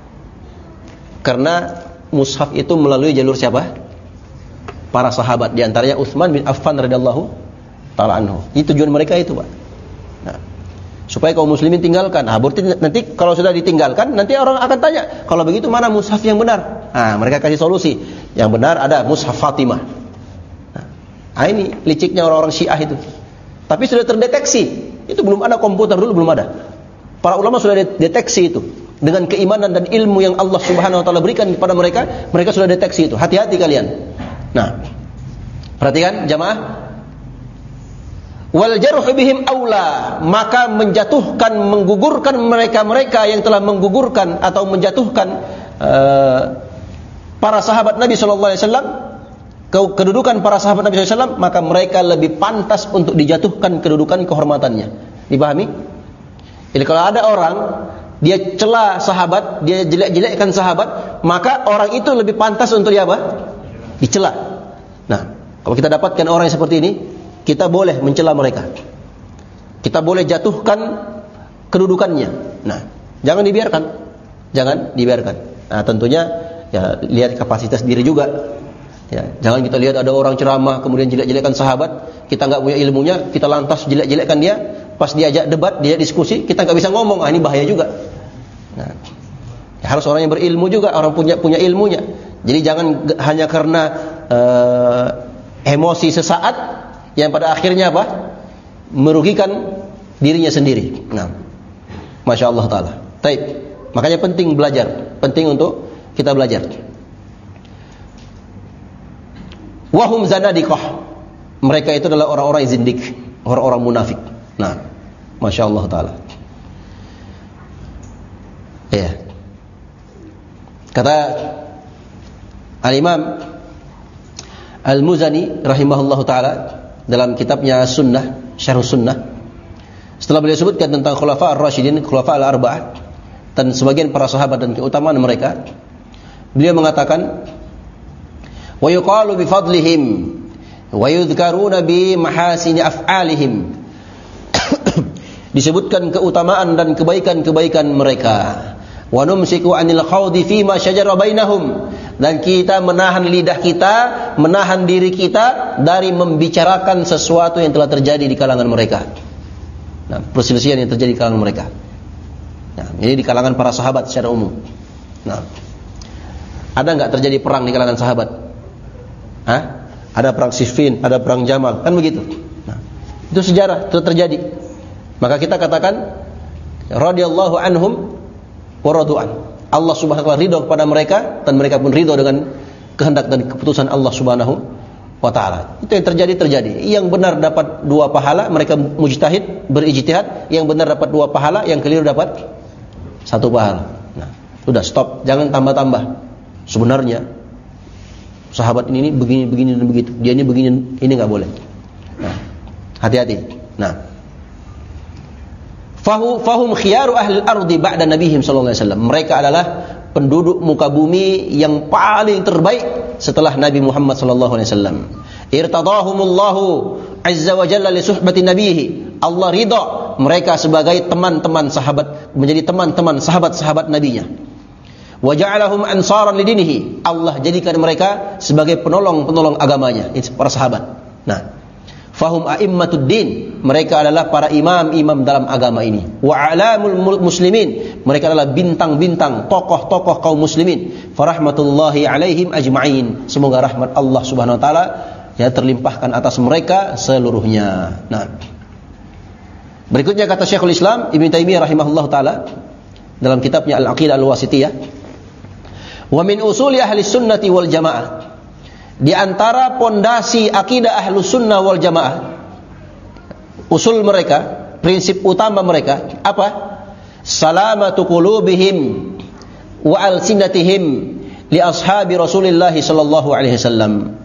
Karena mushaf itu melalui jalur siapa? Para sahabat, di antaranya Utsman bin Affan radhiyallahu taala anhu. Itu tujuan mereka itu, Pak. Nah, supaya kaum muslimin tinggalkan. Berarti nanti kalau sudah ditinggalkan, nanti orang akan tanya, kalau begitu mana mushaf yang benar? Mereka kasih solusi. Yang benar ada mushaf Fatimah. Ini liciknya orang-orang Syiah itu. Tapi sudah terdeteksi. Itu belum ada komputer dulu, belum ada. Para ulama sudah deteksi itu. Dengan keimanan dan ilmu yang Allah Subhanahu wa taala berikan kepada mereka, mereka sudah deteksi itu. Hati-hati kalian. Nah, perhatikan jamaah. Wal jarhu bihim aula, maka menjatuhkan, menggugurkan mereka-mereka yang telah menggugurkan atau menjatuhkan para sahabat Nabi sallallahu alaihi wasallam, kedudukan para sahabat Nabi sallallahu alaihi wasallam, maka mereka lebih pantas untuk dijatuhkan kedudukan kehormatannya. Dipahami? Jadi kalau ada orang dia cela sahabat, dia jelek-jelekkan sahabat, maka orang itu lebih pantas untuk dia apa? Dicela. Nah, kalau kita dapatkan orang yang seperti ini, kita boleh mencela mereka. Kita boleh jatuhkan kedudukannya. Nah, jangan dibiarkan. Jangan dibiarkan. Nah, tentunya ya lihat kapasitas diri juga. Ya, jangan kita lihat ada orang ceramah kemudian jelek-jelekkan sahabat, kita enggak punya ilmunya, kita lantas jelek-jelekkan dia, pas diajak debat, dia diskusi, kita enggak bisa ngomong. Ini bahaya juga. Nah, ya harus orang yang berilmu juga, orang punya ilmunya. Jadi jangan hanya karena emosi sesaat yang pada akhirnya apa? Merugikan dirinya sendiri. Nah, Masya Allah Ta'ala. Taib. Makanya penting belajar, penting untuk kita belajar. Wahum zanadiqah. Mereka itu adalah orang-orang yang zindik, orang-orang munafik. Nah, Masya Allah Ta'ala. Ya. Kata Al-Imam Al-Muzani rahimahullahu ta'ala dalam kitabnya Sunnah, Syarh Sunnah, setelah beliau sebutkan tentang khulafa ar-rasyidin, khulafa al-arba'ah dan sebagian para sahabat dan keutamaan mereka, beliau mengatakan wa yuqalu bi fadlihim wa yudhkaruna bi mahasini af'alihim. Disebutkan keutamaan dan kebaikan-kebaikan mereka. Wa numsiku 'anil khawdi fi ma syajara bainahum, dan kita menahan lidah kita, menahan diri kita dari membicarakan sesuatu yang telah terjadi di kalangan mereka. Nah, perselisihan yang terjadi di kalangan mereka. Nah, ini di kalangan para sahabat secara umum. Nah, ada enggak terjadi perang di kalangan sahabat? Hah? Ada perang Siffin, ada perang Jamal, kan begitu. Nah, itu sejarah, itu terjadi. Maka kita katakan radhiyallahu anhum wa radu'an. Allah Subhanahu wa taala ridho kepada mereka dan mereka pun ridho dengan kehendak dan keputusan Allah Subhanahu wa taala. Itu yang terjadi. Yang benar dapat 2 pahala, mereka mujtahid, berijtihad, yang benar dapat 2 pahala, yang keliru dapat 1 pahala. Nah, sudah stop, jangan tambah-tambah. Sebenarnya sahabat ini begini dan begitu. Dia ini begini, ini enggak boleh. Nah, hati-hati. Nah, Fahum khiyaru ahli al-ardi ba'da nabihim sallallahu alaihi wasallam. Mereka adalah penduduk muka bumi yang paling terbaik setelah Nabi Muhammad sallallahu alaihi wasallam. Irtadahumullahu azza wa jalla li suhbati nabihi. Allah ridha mereka sebagai teman-teman sahabat, menjadi teman-teman sahabat-sahabat nabinya. Wa ja'alahum ansaran lidinihi. Allah jadikan mereka sebagai penolong-penolong agamanya, para sahabat. Nah, fahum a'immatud din, mereka adalah para imam-imam dalam agama ini. Wa alamul muslimin, mereka adalah bintang-bintang, tokoh-tokoh kaum muslimin. Farahmatullahi alaihim ajma'in, semoga rahmat Allah Subhanahu wa taala ya terlimpahkan atas mereka seluruhnya. Nah, berikutnya kata Syekhul Islam Ibnu Taimiyah rahimahullah taala dalam kitabnya Al-Aqidah Al-Wasithiyah, wa min usuli ahli sunnati wal jamaah, di antara pondasi akidah Ahlus Sunnah wal Jamaah, usul mereka, prinsip utama mereka apa? Salamatu qulubihim wa alsinatihim li ashabi Rasulillah sallallahu alaihi wasallam.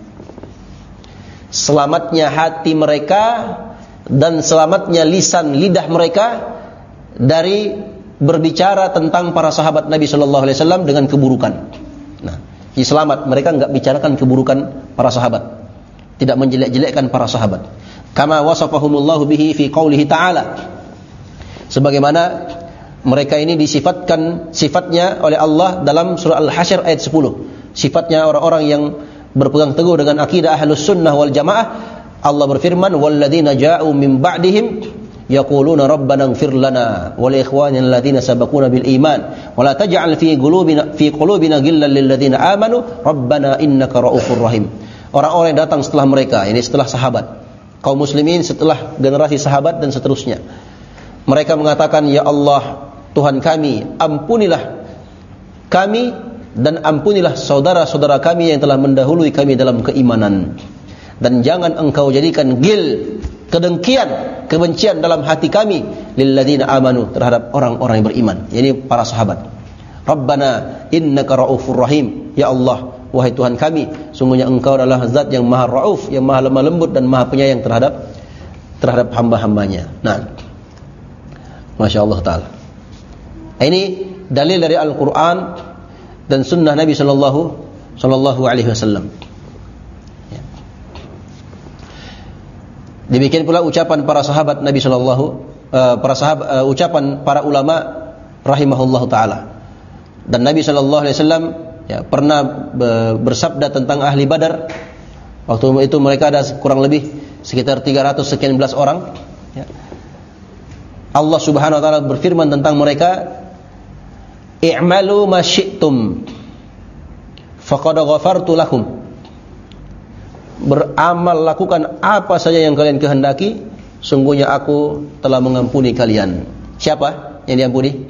Selamatnya hati mereka dan selamatnya lisan lidah mereka dari berbicara tentang para sahabat Nabi sallallahu alaihi wasallam dengan keburukan. Nah, selamat, mereka enggak bicarakan keburukan para sahabat, tidak menjelek-jelekkan para sahabat. Kama wasafahumullahu bihi fi qoulihi ta'ala, sebagaimana mereka ini disifatkan sifatnya oleh Allah dalam surah Al-Hasyr ayat 10. Sifatnya orang-orang yang berpegang teguh dengan akidah Ahlus Sunnah wal Jamaah. Allah berfirman, walladzina ja'u min ba'dihim yaquluna rabbana ighfir lana wa li ikhwanina alladziina sabaquna bil iman wa la taj'al fi qulubina ghillan lil ladziina amanu rabbana innaka ra'ufur rahim. Orang-orang yang datang setelah mereka, ini setelah sahabat, kaum muslimin setelah generasi sahabat dan seterusnya, mereka mengatakan, ya Allah Tuhan kami, ampunilah kami dan ampunilah saudara-saudara kami yang telah mendahului kami dalam keimanan, dan jangan engkau jadikan gil, kedengkian, kebencian dalam hati kami lilladzina amanu, terhadap orang-orang yang beriman, yakni para sahabat. Rabbana innaka raufur rahim, ya Allah wahai Tuhan kami, sungguhnya engkau adalah zat yang maha rauf, yang maha lemah lembut dan maha penyayang terhadap hamba-hambanya. Nah, Masya Allah ta'ala, ini dalil dari Al-Quran dan sunnah Nabi sallallahu alaihi wasallam. Demikian pula ucapan para sahabat Nabi ucapan para ulama rahimahullahu taala. Dan Nabi sallallahu alaihi wasallam ya pernah bersabda tentang ahli Badar. Waktu itu mereka ada kurang lebih sekitar 300 sekian belas orang ya. Allah Subhanahu wa taala berfirman tentang mereka, i'malu ma syi'tum faqad ghafartu lakum. Beramal, lakukan apa saja yang kalian kehendaki, sungguhnya aku telah mengampuni kalian. Siapa yang diampuni?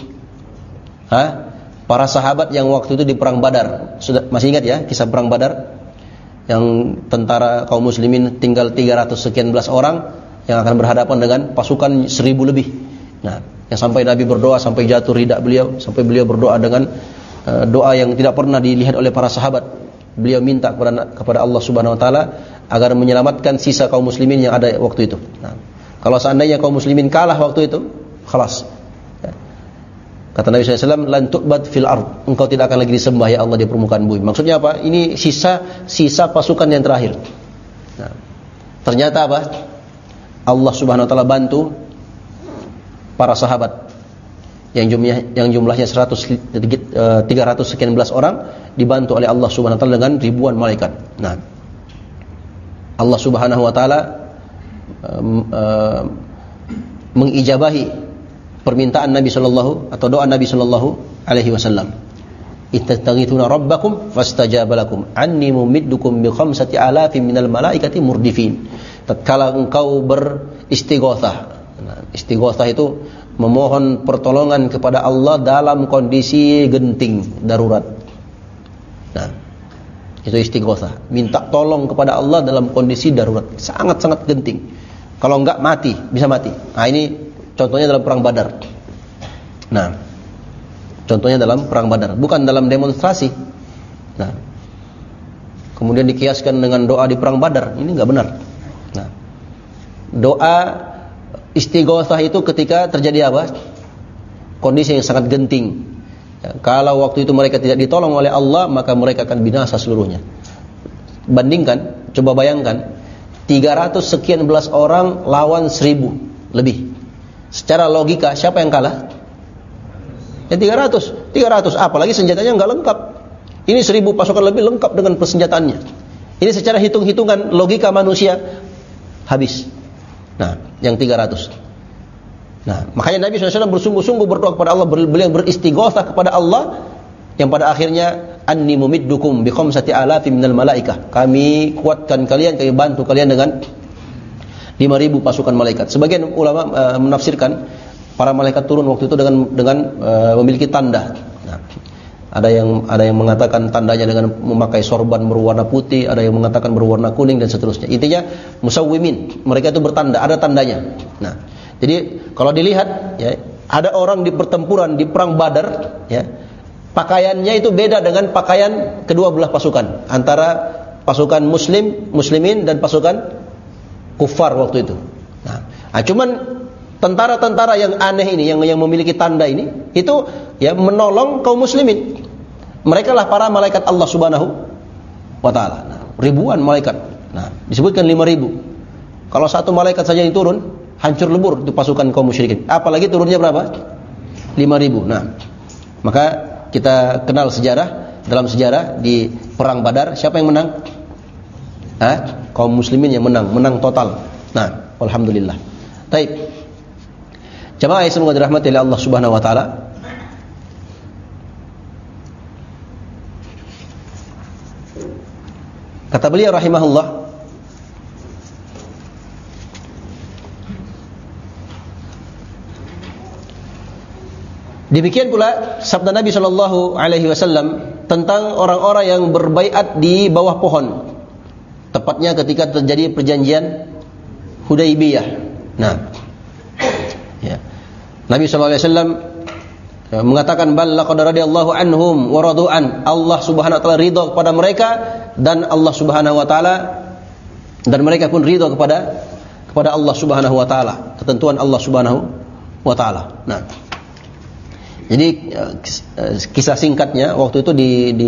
Para sahabat yang waktu itu di perang Badar. Sudah masih ingat ya kisah perang Badar? Yang tentara kaum muslimin tinggal 300 sekian belas orang yang akan berhadapan dengan pasukan 1000 lebih. Nah, yang sampai Nabi berdoa sampai jatuh ridak beliau, sampai beliau berdoa dengan doa yang tidak pernah dilihat oleh para sahabat. Beliau minta kepada Allah Subhanahu wa taala agar menyelamatkan sisa kaum muslimin yang ada waktu itu. Nah, kalau seandainya kaum muslimin kalah waktu itu, khalas. Kata Nabi SAW, lan tu'bad fil ard, engkau tidak akan lagi disembah ya Allah di permukaan bumi. Maksudnya apa? Ini sisa pasukan yang terakhir. Nah, ternyata apa? Allah Subhanahu wa taala bantu para sahabat yang jumlahnya 300 sekian belas orang, dibantu oleh Allah Subhanahu wa taala dengan ribuan malaikat. Nah, Allah Subhanahu wa taala mengijabahi permintaan Nabi sallallahu atau doa Nabi sallallahu alaihi wasallam. Ittaghithuna rabbakum fastajaba lakum anni mumiddukum bi 5,000 minal malaikati murdifin. Tatkala engkau beristighatsah. Nah, istighatsah itu memohon pertolongan kepada Allah dalam kondisi genting, darurat. Nah, itu istighatsah, minta tolong kepada Allah dalam kondisi darurat, sangat-sangat genting. Kalau enggak mati, bisa mati. Nah, ini contohnya dalam perang Badar. Nah, contohnya dalam perang Badar, bukan dalam demonstrasi. Nah, kemudian dikiaskan dengan doa di perang Badar, ini enggak benar. Nah, doa istighatsah itu ketika terjadi apa? Kondisi yang sangat genting. Ya, kalau waktu itu mereka tidak ditolong oleh Allah, maka mereka akan binasa seluruhnya. Bandingkan, coba bayangkan 300 sekian belas orang lawan 1000 lebih. Secara logika siapa yang kalah? Ya 300, apalagi senjatanya enggak lengkap. Ini 1000 pasukan lebih lengkap dengan persenjataannya. Ini secara hitung-hitungan logika manusia habis. Nah, yang 300. Nah, makanya Nabi SAW bersungguh-sungguh berdoa kepada Allah, beliau beristighatsah kepada Allah, yang pada akhirnya anni mumiddukum bi 5,000 minal malaikah. Kami kuatkan kalian, kami bantu kalian dengan 5.000 pasukan malaikat. Sebagian ulama menafsirkan para malaikat turun waktu itu dengan memiliki tanda. Nah, ada yang mengatakan tandanya dengan memakai sorban berwarna putih, ada yang mengatakan berwarna kuning dan seterusnya. Intinya musawwimin, mereka itu bertanda, ada tandanya. Nah, jadi kalau dilihat ya, ada orang di pertempuran di perang Badar ya, pakaiannya itu beda dengan pakaian kedua belah pasukan, antara pasukan muslimin dan pasukan kufar waktu itu. Nah, cuman tentara-tentara yang aneh ini, yang memiliki tanda ini, itu ya menolong kaum muslimin. Mereka lah para malaikat Allah Subhanahu wa taala. Nah, ribuan malaikat. Nah, disebutkan 5.000. Kalau satu malaikat saja yang turun, hancur lebur itu pasukan kaum musyrikin. Apalagi turunnya berapa? 5.000. Nah, maka kita kenal sejarah, dalam sejarah di perang Badar siapa yang menang? Kaum muslimin yang menang total. Nah, alhamdulillah. Baik. Jemaah yang semoga dirahmati oleh Allah Subhanahu wa taala. Kata beliau rahimahullah, demikian pula sabda Nabi sallallahu alaihi wasallam tentang orang-orang yang berbaiat di bawah pohon. Tepatnya ketika terjadi perjanjian Hudaybiyah. Nah, ya. Nabi sallallahu alaihi wasallam mengatakan bal laqad radiyallahu anhum wa radu'an. Allah Subhanahu wa taala ridha kepada mereka dan Allah Subhanahu wa taala dan mereka pun ridha kepada Allah Subhanahu wa taala, ketentuan Allah Subhanahu wa taala. Nah, jadi kisah singkatnya waktu itu di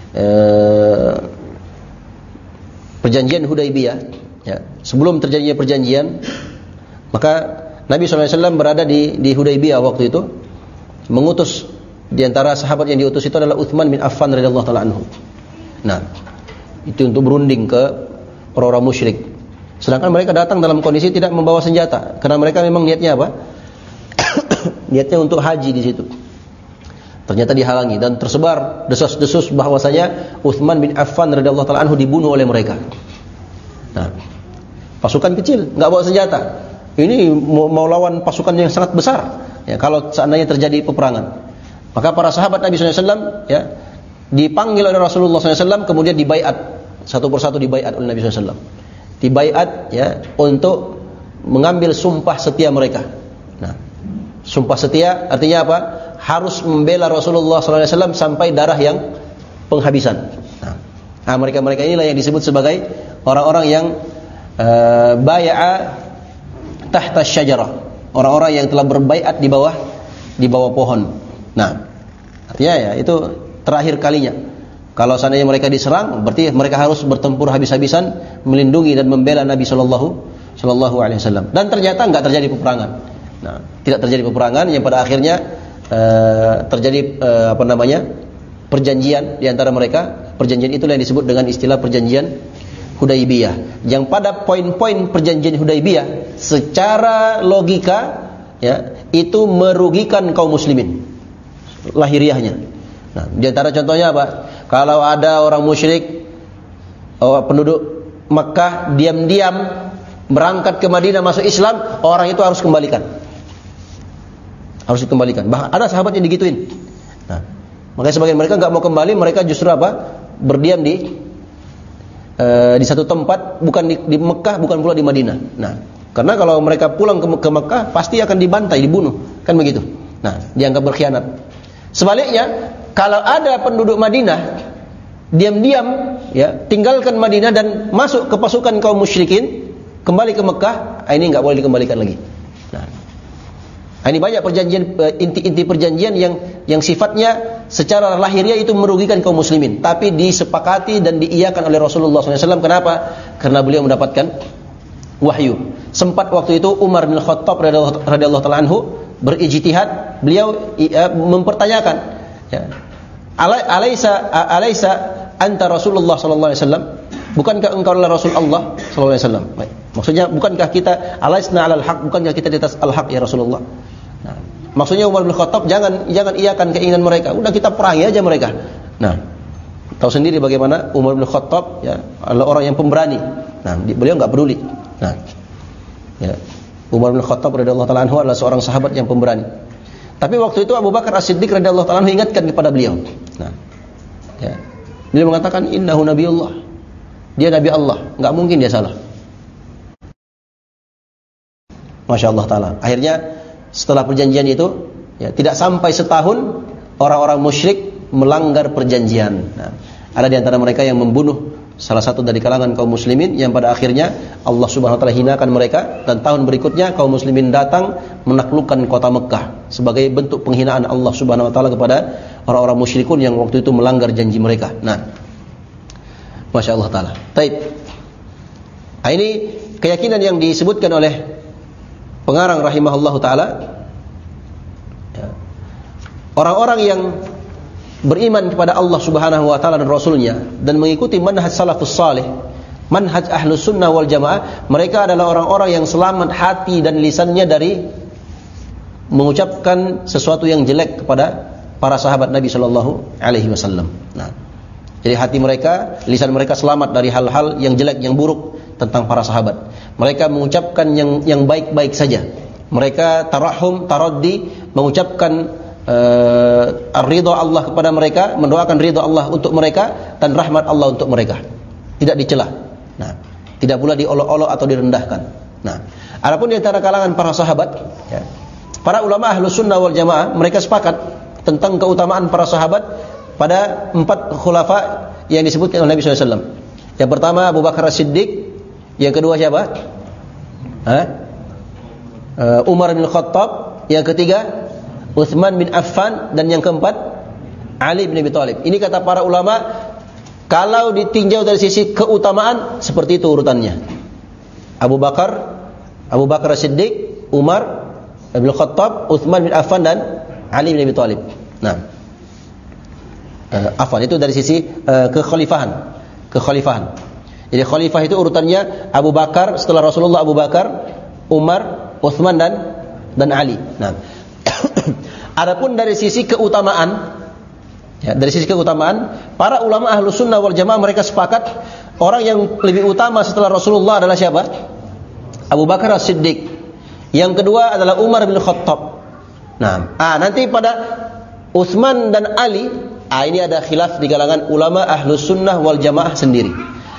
perjanjian Hudaybiyah ya, sebelum terjadinya perjanjian, maka Nabi SAW berada di Hudaybiyah waktu itu, mengutus di antara sahabat yang diutus itu adalah Utsman bin Affan radhiyallahu taala anhu. Nah, itu untuk berunding ke orang-orang musyrik. Sedangkan mereka datang dalam kondisi tidak membawa senjata, karena mereka memang niatnya apa? Niatnya untuk haji di situ. Ternyata dihalangi dan tersebar desas-desus bahwasanya Utsman bin Affan radhiyallahu taala anhu dibunuh oleh mereka. Nah, pasukan kecil, enggak bawa senjata. Ini mau lawan pasukan yang sangat besar. Ya, kalau seandainya terjadi peperangan. Maka para sahabat Nabi SAW ya, dipanggil oleh Rasulullah SAW, kemudian dibaiat satu persatu, dibaiat oleh Nabi SAW. Dibaiat ya untuk mengambil sumpah setia mereka. Nah, sumpah setia artinya apa? Harus membela Rasulullah SAW sampai darah yang penghabisan. Nah, mereka-mereka inilah yang disebut sebagai orang-orang yang bai'a tahta syajarah. Orang-orang yang telah berbaiat di bawah pohon. Nah, artinya ya itu terakhir kalinya. Kalau seandainya mereka diserang, berarti mereka harus bertempur habis-habisan melindungi dan membela Nabi sallallahu alaihi wasallam. Dan ternyata enggak terjadi peperangan. Nah, tidak terjadi peperangan yang pada akhirnya terjadi perjanjian di antara mereka. Perjanjian itulah yang disebut dengan istilah perjanjian Hudaibiyah, yang pada poin-poin perjanjian Hudaibiyah secara logika ya itu merugikan kaum muslimin lahiriahnya. Nah, di antara contohnya apa? Kalau ada orang musyrik penduduk Makkah diam-diam berangkat ke Madinah masuk Islam, orang itu harus kembalikan. Harus dikembalikan. Bahkan ada sahabat yang digituin. Nah, makanya sebagian mereka enggak mau kembali, mereka justru apa? Berdiam di satu tempat, bukan di Mekah, bukan pula di Madinah. Nah, karena kalau mereka pulang ke Mekah pasti akan dibantai, dibunuh, kan begitu. Nah, dianggap berkhianat. Sebaliknya, kalau ada penduduk Madinah diam-diam ya tinggalkan Madinah dan masuk ke pasukan kaum musyrikin, kembali ke Mekah, ini enggak boleh dikembalikan lagi. Nah, ini banyak perjanjian, inti-inti perjanjian yang sifatnya secara lahiriah itu merugikan kaum muslimin, tapi disepakati dan diiyakan oleh Rasulullah SAW. Kenapa? Karena beliau mendapatkan wahyu. Sempat waktu itu Umar bin Khattab radhiyallahu taala anhu berijtihad, beliau mempertanyakan, ya, alaisa anta Rasulullah sallallahu alaihi wasallam? Bukankah engkau adalah Rasul Allah sallallahu alaihi wasallam? Maksudnya, bukankah kita alaisna 'alal haq? Bukankah kita di atas al-haq ya Rasulullah? Nah, maksudnya Umar bin Khattab jangan iakan keinginan mereka. Udah kita perangi aja mereka. Nah, tahu sendiri bagaimana Umar bin Khattab ya adalah orang yang pemberani. Nah, beliau enggak peduli. Nah, ya, Umar bin Khattab radhiyallahu taala anhu adalah seorang sahabat yang pemberani. Tapi waktu itu Abu Bakar As-Siddiq radhiyallahu taala anhu ingatkan kepada beliau. Nah, ya. Beliau mengatakan innahu nabiyullah. Dia nabi Allah, enggak mungkin dia salah. Masya Allah taala. Akhirnya setelah perjanjian itu, ya, tidak sampai setahun orang-orang musyrik melanggar perjanjian. Nah, ada di antara mereka yang membunuh salah satu dari kalangan kaum muslimin, yang pada akhirnya Allah Subhanahu wa taala hinakan mereka, dan tahun berikutnya kaum muslimin datang menaklukkan kota Mekah sebagai bentuk penghinaan Allah Subhanahu wa taala kepada orang-orang musyrikun yang waktu itu melanggar janji mereka. Nah, Masya Allah taala. Baik. Nah, ini keyakinan yang disebutkan oleh pengarang rahimahullahu taala, ya, orang-orang yang beriman kepada Allah Subhanahu wa taala dan Rasulnya dan mengikuti manhaj salafus salih, manhaj ahlus sunnah wal jamaah, mereka adalah orang-orang yang selamat hati dan lisannya dari mengucapkan sesuatu yang jelek kepada para sahabat Nabi sallallahu alaihi wasallam. Nah, jadi hati mereka, lisan mereka selamat dari hal-hal yang jelek, yang buruk tentang para sahabat. Mereka mengucapkan yang baik-baik saja. Mereka tarahum, taraddi, mengucapkan ridha Allah kepada mereka, mendoakan ridha Allah untuk mereka dan rahmat Allah untuk mereka. Tidak dicela. Nah, tidak pula diolok-olok atau direndahkan. Nah, adapun di antara kalangan para sahabat, ya, para ulama ahlus sunnah wal jamaah, mereka sepakat tentang keutamaan para sahabat pada 4 khulafa yang disebutkan oleh Nabi SAW. Yang pertama Abu Bakar As-Siddiq. Yang kedua siapa? Umar bin Khattab. Yang ketiga Utsman bin Affan. Dan yang keempat Ali bin Abi Thalib. Ini kata para ulama, kalau ditinjau dari sisi keutamaan, seperti itu urutannya. Abu Bakar As-Siddiq, Umar bin Khattab, Utsman bin Affan, dan Ali bin Abi Thalib. Nah, Affan itu dari sisi kekhalifahan. Jadi khalifah itu urutannya Abu Bakar, setelah Rasulullah Abu Bakar, Umar, Utsman dan Ali. Nah, adapun dari sisi keutamaan, Ya, dari sisi keutamaan, para ulama Ahlus Sunnah wal Jamaah mereka sepakat orang yang lebih utama setelah Rasulullah adalah siapa? Abu Bakar As-Siddiq. Yang kedua adalah Umar bin Khattab. Nah, nanti pada Utsman dan Ali, ini ada khilaf di kalangan ulama Ahlus Sunnah wal Jamaah sendiri.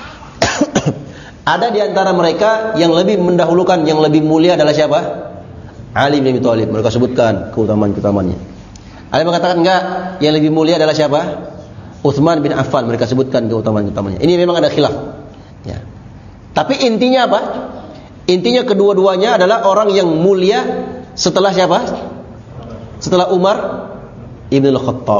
Ada di antara mereka yang lebih mendahulukan, yang lebih mulia adalah siapa? Ali bin Abi Thalib. Mereka sebutkan keutamaan-keutamaannya. Ada yang mengatakan enggak, yang lebih mulia adalah siapa? Utsman bin Affan. Mereka sebutkan keutamaan-keutamaannya. Ini memang ada khilaf. Ya. Tapi intinya apa? Intinya kedua-duanya adalah orang yang mulia setelah siapa? Setelah Umar Ibn Khattab.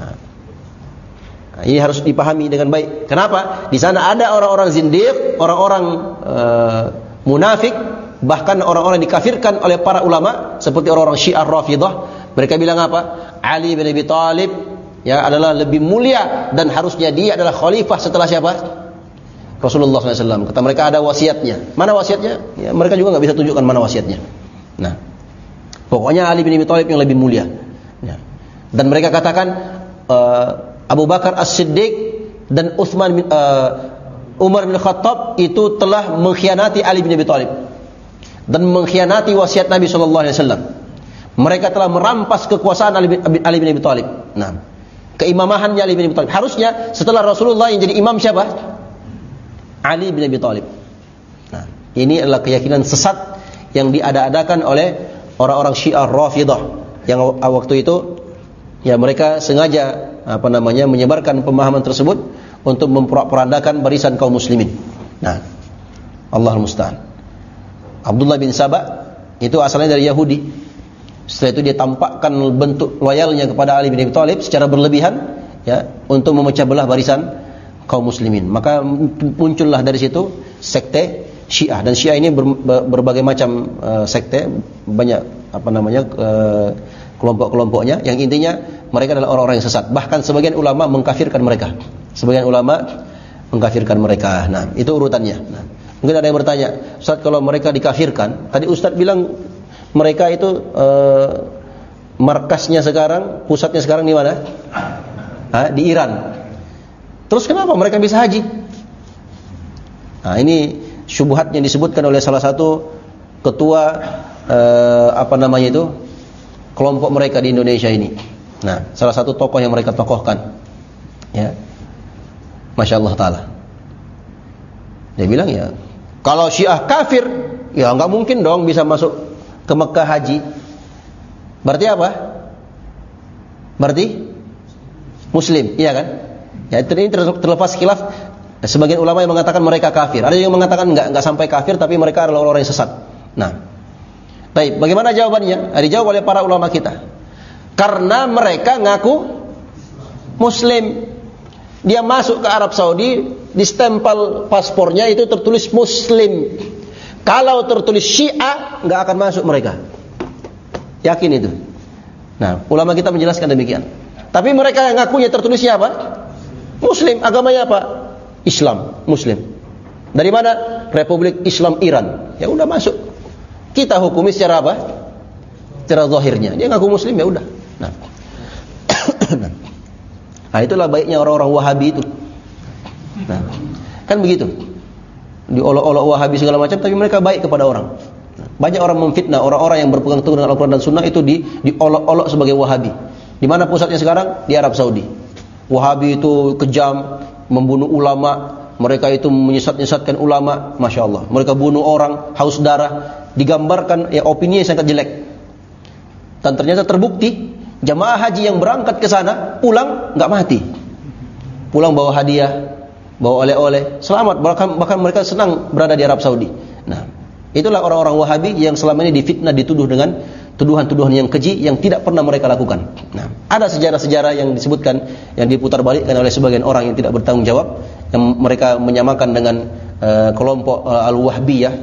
Ini harus dipahami dengan baik. Kenapa? Di sana ada orang-orang zindiq, orang-orang munafik, bahkan orang-orang dikafirkan oleh para ulama seperti orang-orang Syiah Rafidah. Mereka bilang apa? Ali bin Abi Thalib ya adalah lebih mulia dan harusnya dia adalah khalifah setelah siapa? Rasulullah SAW. Kata mereka ada wasiatnya. Mana wasiatnya? Ya, mereka juga nggak bisa tunjukkan mana wasiatnya. Nah, pokoknya Ali bin Abi Thalib yang lebih mulia. Ya. Dan mereka katakan Abu Bakar As-Siddiq dan Umar bin Khattab itu telah mengkhianati Ali bin Abi Thalib dan mengkhianati wasiat Nabi SAW. Mereka telah merampas kekuasaan Ali bin Abi Thalib. Nah, keimamahannya Ali bin Abi Thalib. Harusnya setelah Rasulullah yang jadi imam siapa? Ali bin Abi Thalib. Nah, ini adalah keyakinan sesat yang diada-adakan oleh orang-orang Syiah Rafidah yang waktu itu ya mereka sengaja menyebarkan pemahaman tersebut untuk memporak-porandakan barisan kaum muslimin. Nah, Allahul musta'an. Abdullah bin Saba itu asalnya dari Yahudi. Setelah itu dia tampakkan bentuk loyalnya kepada Ali bin Abi Thalib secara berlebihan ya untuk memecah belah barisan kaum muslimin. Maka muncullah dari situ sekte Syiah, dan Syiah ini berbagai macam sekte, banyak kelompok-kelompoknya yang intinya mereka adalah orang-orang yang sesat. Bahkan sebagian ulama mengkafirkan mereka. Nah, itu urutannya. Nah, mungkin ada yang bertanya, Ustaz, kalau mereka dikafirkan, tadi Ustaz bilang mereka itu markasnya sekarang, pusatnya sekarang di mana? Di Iran. Terus kenapa mereka bisa haji? Nah, ini syubhat yang disebutkan oleh salah satu ketua kelompok mereka di Indonesia ini. Nah, salah satu tokoh yang mereka tokohkan. Ya. Masya Allah Ta'ala. Dia bilang ya, kalau Syiah kafir, ya enggak mungkin dong bisa masuk ke Mekah haji. Berarti apa? Berarti Muslim, iya kan? Ya, ini terlepas khilaf. Sebagian ulama yang mengatakan mereka kafir. Ada yang mengatakan enggak sampai kafir, tapi mereka adalah orang yang sesat. Nah, baik, bagaimana jawabannya? Dijawab oleh para ulama kita. Karena mereka ngaku Muslim. Dia masuk ke Arab Saudi, di stempel paspornya itu tertulis Muslim. Kalau tertulis Syiah, nggak akan masuk mereka. Yakin itu. Nah, ulama kita menjelaskan demikian. Tapi mereka yang ngakunya tertulisnya apa? Muslim. Agamanya apa? Islam. Muslim. Dari mana? Republik Islam Iran. Ya udah masuk. Kita hukumi secara apa? Secara zahirnya. Dia ngaku Muslim, ya udah. Nah, itulah baiknya orang-orang Wahabi itu. Nah, kan begitu. Diolok-olok Wahabi segala macam, tapi mereka baik kepada orang. Banyak orang memfitnah orang-orang yang berpegang teguh dengan Al-Quran dan Sunnah itu diolok-olok sebagai Wahabi. Di mana pusatnya sekarang? Di Arab Saudi. Wahabi itu kejam, membunuh ulama, mereka itu menyesat-nyesatkan ulama, Masya Allah. Mereka bunuh orang, haus darah, digambarkan ya opini yang sangat jelek. Dan ternyata terbukti jamaah haji yang berangkat ke sana pulang nggak mati. Pulang bawa hadiah, bawa oleh-oleh, selamat, bahkan mereka senang berada di Arab Saudi. Nah, itulah orang-orang Wahabi yang selama ini difitnah, dituduh dengan tuduhan-tuduhan yang keji yang tidak pernah mereka lakukan. Nah, ada sejarah-sejarah yang disebutkan, yang diputarbalikkan oleh sebagian orang yang tidak bertanggung jawab, yang mereka menyamakan dengan kelompok Al-Wahbiyah,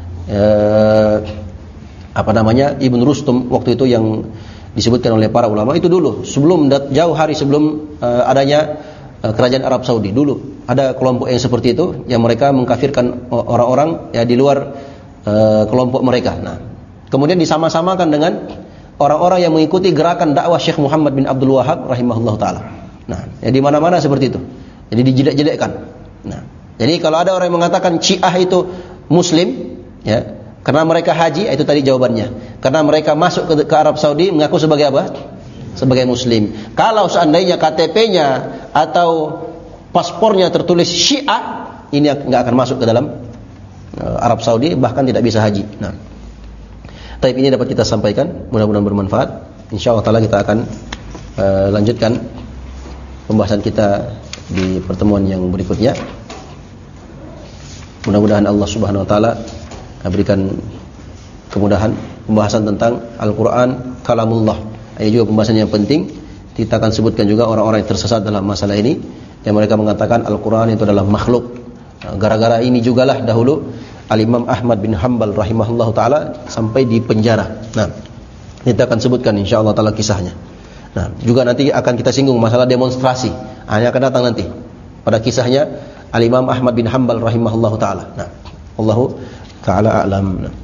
Ibn Rustum waktu itu yang disebutkan oleh para ulama itu dulu, jauh hari sebelum adanya kerajaan Arab Saudi. Dulu ada kelompok yang seperti itu, yang mereka mengkafirkan orang-orang ya di luar kelompok mereka. Nah, kemudian disama-samakan dengan orang-orang yang mengikuti gerakan dakwah Syekh Muhammad bin Abdul Wahhab rahimahullah taala. Nah, ya di mana-mana seperti itu. Jadi dijelek-jelekkan. Nah, jadi kalau ada orang yang mengatakan Syiah itu Muslim, ya, karena mereka haji, itu tadi jawabannya. Karena mereka masuk ke Arab Saudi mengaku sebagai apa? Sebagai Muslim. Kalau seandainya KTP-nya atau paspornya tertulis Syiah, ini nggak akan masuk ke dalam Arab Saudi, bahkan tidak bisa haji. Nah, tapi ini dapat kita sampaikan, mudah-mudahan bermanfaat. Insyaallah taala kita akan lanjutkan pembahasan kita di pertemuan yang berikutnya. Mudah-mudahan Allah Subhanahu wa taala berikan kemudahan pembahasan tentang Al-Qur'an kalamullah. Ini juga pembahasan yang penting. Kita akan sebutkan juga orang-orang yang tersesat dalam masalah ini, yang mereka mengatakan Al-Qur'an itu adalah makhluk. Gara-gara ini jugalah dahulu Al-Imam Ahmad bin Hanbal rahimahullah ta'ala sampai di penjara. Nah, kita akan sebutkan insyaAllah ta'ala kisahnya. Nah, juga nanti akan kita singgung masalah demonstrasi. Hanya akan datang nanti pada kisahnya Al-Imam Ahmad bin Hanbal rahimahullah ta'ala. Nah, Allahu ta'ala a'lam. Nah.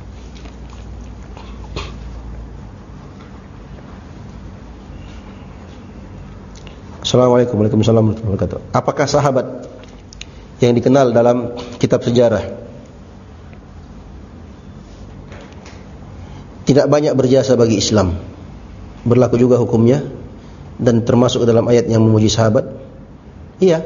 Assalamualaikum warahmatullahi wabarakatuh. Apakah sahabat yang dikenal dalam kitab sejarah tidak banyak berjasa bagi Islam, berlaku juga hukumnya dan termasuk dalam ayat yang memuji sahabat? Iya.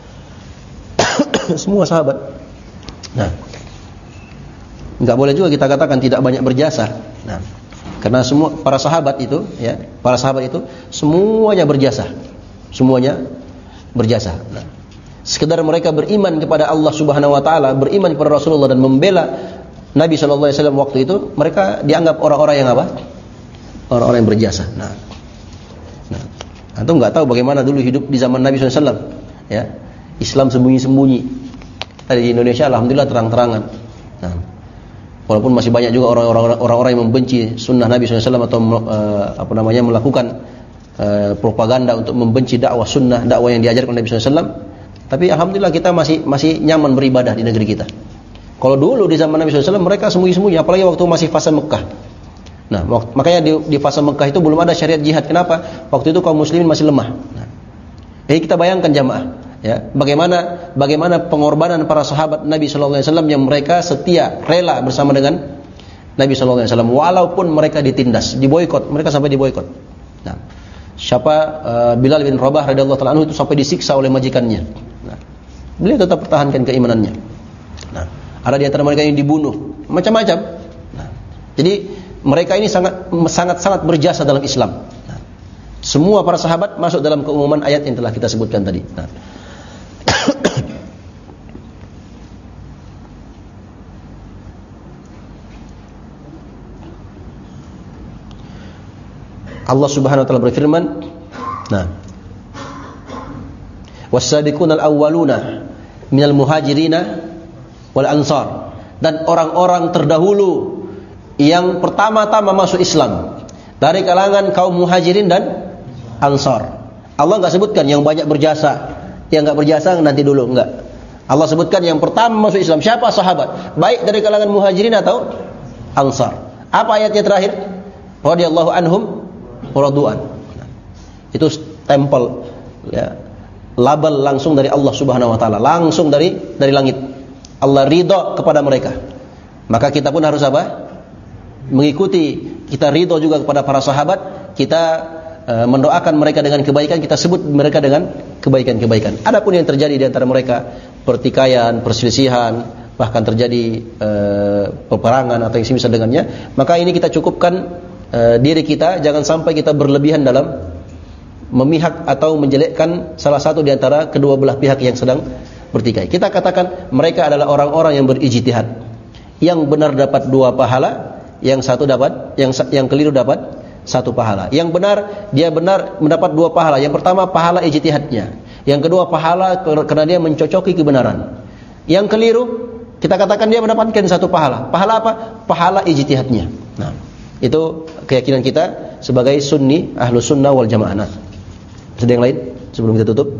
Semua sahabat. Nah, enggak boleh juga kita katakan tidak banyak berjasa. Nah, karena semua para sahabat itu, ya, para sahabat itu semuanya berjasa. Semuanya berjasa. Nah, sekedar mereka beriman kepada Allah Subhanahu wa taala, beriman kepada Rasulullah dan membela Nabi sallallahu alaihi wasallam waktu itu, mereka dianggap orang-orang yang apa? Orang-orang yang berjasa. Nah, antum enggak tahu bagaimana dulu hidup di zaman Nabi sallallahu alaihi wasallam, ya. Islam sembunyi-sembunyi. Tadi di Indonesia alhamdulillah terang-terangan. Nah, walaupun masih banyak juga orang-orang yang membenci sunnah Nabi sallallahu alaihi wasallam atau melakukan propaganda untuk membenci dakwah sunnah, dakwah yang diajarkan Nabi sallallahu alaihi wasallam. Tapi alhamdulillah kita masih nyaman beribadah di negeri kita. Kalau dulu di zaman Nabi SAW mereka sembunyi-sembunyi, apalagi waktu masih fase Mekah. Nah, makanya di fase Mekah itu belum ada syariat jihad. Kenapa? Waktu itu kaum muslimin masih lemah. Nah, jadi kita bayangkan jamaah, ya, bagaimana pengorbanan para sahabat Nabi SAW yang mereka setia, rela bersama dengan Nabi SAW, walaupun mereka ditindas, diboikot, mereka sampai diboikot. Nah, siapa Bilal bin Rabah radhiyallahu ta'ala anhu itu sampai disiksa oleh majikannya. Nah, beliau tetap pertahankan keimanannya. Nah, ada di antara mereka yang dibunuh, macam-macam. Nah, jadi mereka ini sangat berjasa dalam Islam. Nah, semua para sahabat masuk dalam keumuman ayat yang telah kita sebutkan tadi. Nah, Allah Subhanahu wa taala berfirman, nah, was-sabiqunal awwaluna minal muhajirina wal ansar, dan orang-orang terdahulu yang pertama-tama masuk Islam dari kalangan kaum muhajirin dan ansar. Allah enggak sebutkan yang banyak berjasa, yang enggak berjasa nanti dulu, enggak. Allah sebutkan yang pertama masuk Islam. Siapa? Sahabat, baik dari kalangan muhajirin atau ansar. Apa ayatnya terakhir? Radhiyallahu anhum waradu'an. Itu stempel, ya, label langsung dari Allah Subhanahu wa taala, langsung dari langit. Allah ridha kepada mereka. Maka kita pun harus apa? Mengikuti, kita ridha juga kepada para sahabat, kita mendoakan mereka dengan kebaikan, kita sebut mereka dengan kebaikan-kebaikan. Adapun yang terjadi di antara mereka pertikaian, perselisihan, bahkan terjadi peperangan atau yang semisal dengannya, maka ini kita cukupkan diri kita, jangan sampai kita berlebihan dalam memihak atau menjelekkan salah satu di antara kedua belah pihak yang sedang bertikai. Kita katakan mereka adalah orang-orang yang berijtihad. Yang benar dapat 2 pahala, yang satu dapat, yang keliru dapat 1 pahala. Yang benar, dia benar mendapat 2 pahala. Yang pertama pahala ijtihadnya. Yang kedua pahala karena dia mencocoki kebenaran. Yang keliru, kita katakan dia mendapatkan 1 pahala. Pahala apa? Pahala ijtihadnya. Nah, itu keyakinan kita sebagai sunni, ahlus sunnah wal jamaah. Nah, ada yang lain sebelum kita tutup?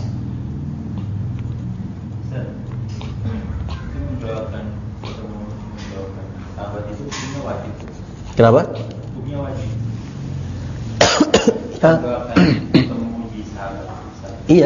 Kenapa? Hukumnya wajib. Ya. Memuji sahabat Iya.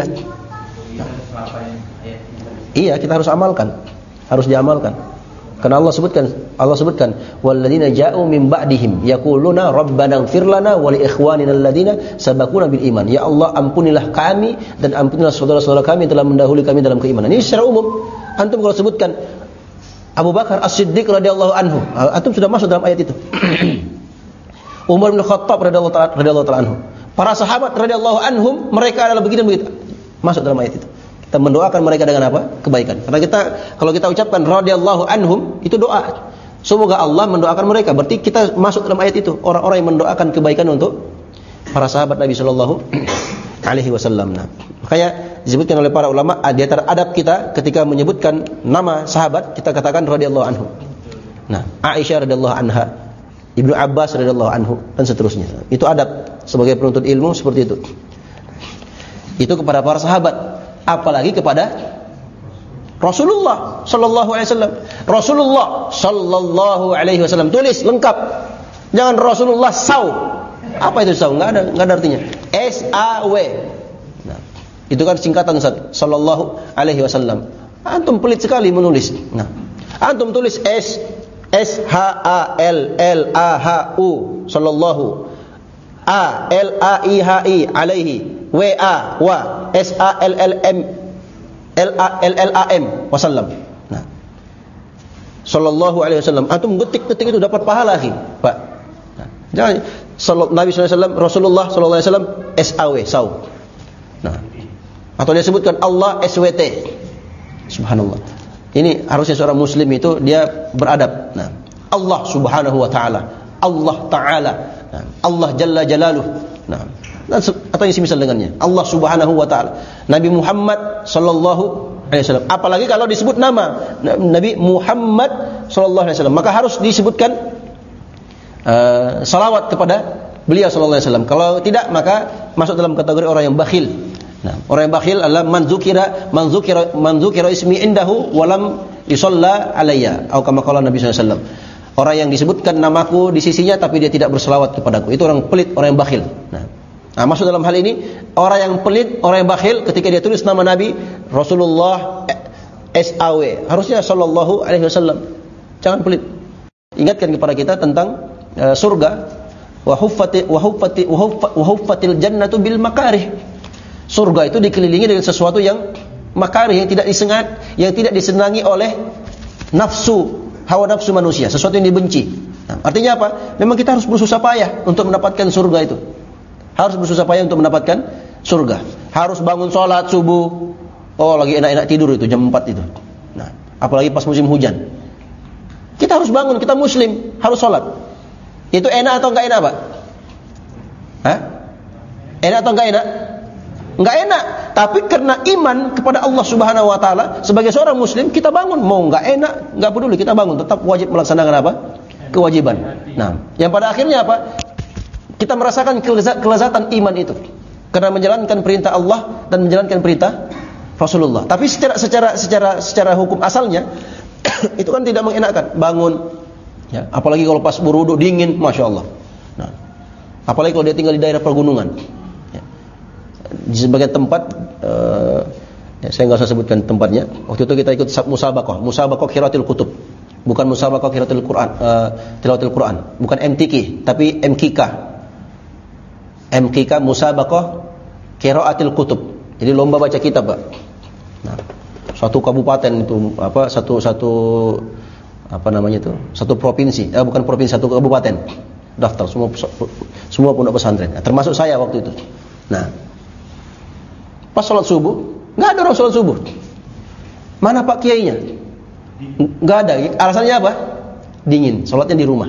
Iya, kita harus amalkan. Harus diamalkan. Karena Allah sebutkan walladzina ja'u min ba'dihim yaquluna rabbana ighfir lana wa li ikhwanina alladzina sabaquna bil iman. Ya Allah, ampunilah kami dan ampunilah saudara-saudara kami yang telah mendahului kami dalam keimanan. Ini secara umum. Antum kalau sebutkan Abu Bakar As-Siddiq radhiyallahu anhu, antum sudah masuk dalam ayat itu. Umar bin Khattab radhiyallahu ta'ala anhu. Para sahabat radhiyallahu anhum, mereka adalah begini begitu. Masuk dalam ayat itu. Kita mendoakan mereka dengan apa? Kebaikan. Karena kalau kita ucapkan radhiyallahu anhum, itu doa. Semoga Allah mendoakan mereka. Berarti kita masuk dalam ayat itu. Orang-orang yang mendoakan kebaikan untuk para sahabat Nabi sallallahu alaihi wasallam. Nah, makanya disebutkan oleh para ulama di antara adab kita ketika menyebutkan nama sahabat, kita katakan radhiyallahu anhu. Nah, Aisyah radhiyallahu anha, Ibnu Abbas radhiyallahu anhu, dan seterusnya. Itu adab sebagai penuntut ilmu seperti itu. Itu kepada para sahabat. Apalagi kepada Rasulullah sallallahu alaihi wasallam. Rasulullah sallallahu alaihi wasallam, tulis lengkap. Jangan Rasulullah SAW. Apa itu SAW? Enggak ada artinya. SAW. Nah, itu kan singkatan Ustaz, sallallahu alaihi wasallam. Antum pelit sekali menulis. Nah, antum tulis SHALLAHU sallallahu ALAIHI alaihi wa SALLAM wasallam. Nah, sallallahu alaihi wasallam. Antum ketik itu dapat pahala lagi, Pak. Nah, jangan Nabi sallallahu alaihi wasallam, Rasulullah sallallahu alaihi wasallam SAW. Nah, atau dia sebutkan Allah SWT. Subhanallah. Ini harusnya seorang muslim itu dia beradab. Nah, Allah Subhanahu wa taala, Allah taala, nah, Allah jalla jalaluh. Nah, atau yang semisal dengannya, Allah Subhanahu wa taala, Nabi Muhammad sallallahu alaihi wasallam. Apalagi kalau disebut nama Nabi Muhammad sallallahu alaihi wasallam, maka harus disebutkan salawat kepada beliau sallallahu alaihi wasallam. Kalau tidak, maka masuk dalam kategori orang yang bakhil. Nah, orang yang bakhil adalah man dzukira ismi indahu wa lam yusalla alayya, atau kama qala Nabi sallallahu alaihi wasallam. Orang yang disebutkan namaku di sisinya tapi dia tidak berselawat kepadaku, itu orang pelit, orang yang bakhil. Nah, masuk dalam hal ini orang yang pelit, orang yang bakhil ketika dia tulis nama Nabi Rasulullah SAW, harusnya sallallahu alaihi wasallam. Jangan pelit. Ingatkan kepada kita tentang surga. Wa huffatil jannatu bil makarih. Surga itu dikelilingi dengan sesuatu yang makarih, yang tidak disenangi oleh hawa nafsu manusia, sesuatu yang dibenci. Nah, artinya apa? Memang kita harus bersusah payah untuk mendapatkan surga itu. Harus bersusah payah untuk mendapatkan surga. Harus bangun sholat subuh. Oh, lagi enak-enak tidur itu jam 4 itu. Nah, apalagi pas musim hujan. Kita harus bangun, kita muslim, harus sholat. Itu enak atau enggak enak, Pak? Hah? Enak atau enggak enak? Enggak enak, tapi karena iman kepada Allah Subhanahu wa taala, sebagai seorang muslim kita bangun, mau enggak enak, enggak peduli, kita bangun, tetap wajib melaksanakan apa? Kewajiban. Nah, yang pada akhirnya apa? Kita merasakan kelezatan iman itu karena menjalankan perintah Allah dan menjalankan perintah Rasulullah. Tapi secara hukum asalnya itu kan tidak mengenakan, bangun ya, apalagi kalau pas berwudu dingin, Masya Allah. Nah, apalagi kalau dia tinggal di daerah pergunungan. Di sebagian tempat saya nggak usah sebutkan tempatnya. Waktu itu kita ikut musabaqah qiraatil kutub, bukan musabaqah qiraatil Quran, tilawatil Quran, bukan MTQ tapi MQK musabaqah qiraatil kutub. Jadi lomba baca kitab, Pak. Nah, satu kabupaten itu satu provinsi, bukan provinsi, satu kabupaten daftar semua pondok pesantren, termasuk saya waktu itu. Nah, pas sholat subuh, nggak ada orang sholat subuh. Mana Pak Kiainya? Nggak ada. Alasannya apa? Dingin. Sholatnya di rumah.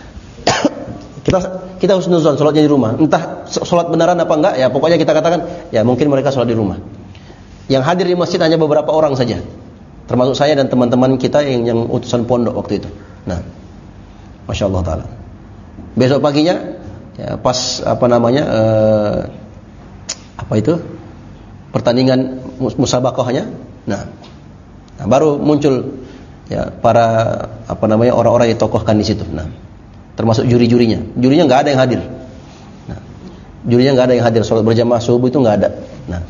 kita husnuzon, sholatnya di rumah. Entah sholat beneran apa enggak, ya pokoknya kita katakan, ya mungkin mereka sholat di rumah. Yang hadir di masjid hanya beberapa orang saja, termasuk saya dan teman-teman kita yang utusan pondok waktu itu. Nah, Masya Allah Ta'ala. Besok paginya, ya pas pertandingan musabaqahnya. Nah, baru muncul ya para orang-orang yang tokohkan di situ. Nah, termasuk juri-jurinya. Jurinya enggak ada yang hadir. Nah, jurinya enggak ada yang hadir, salat berjamaah subuh itu enggak ada. Nah,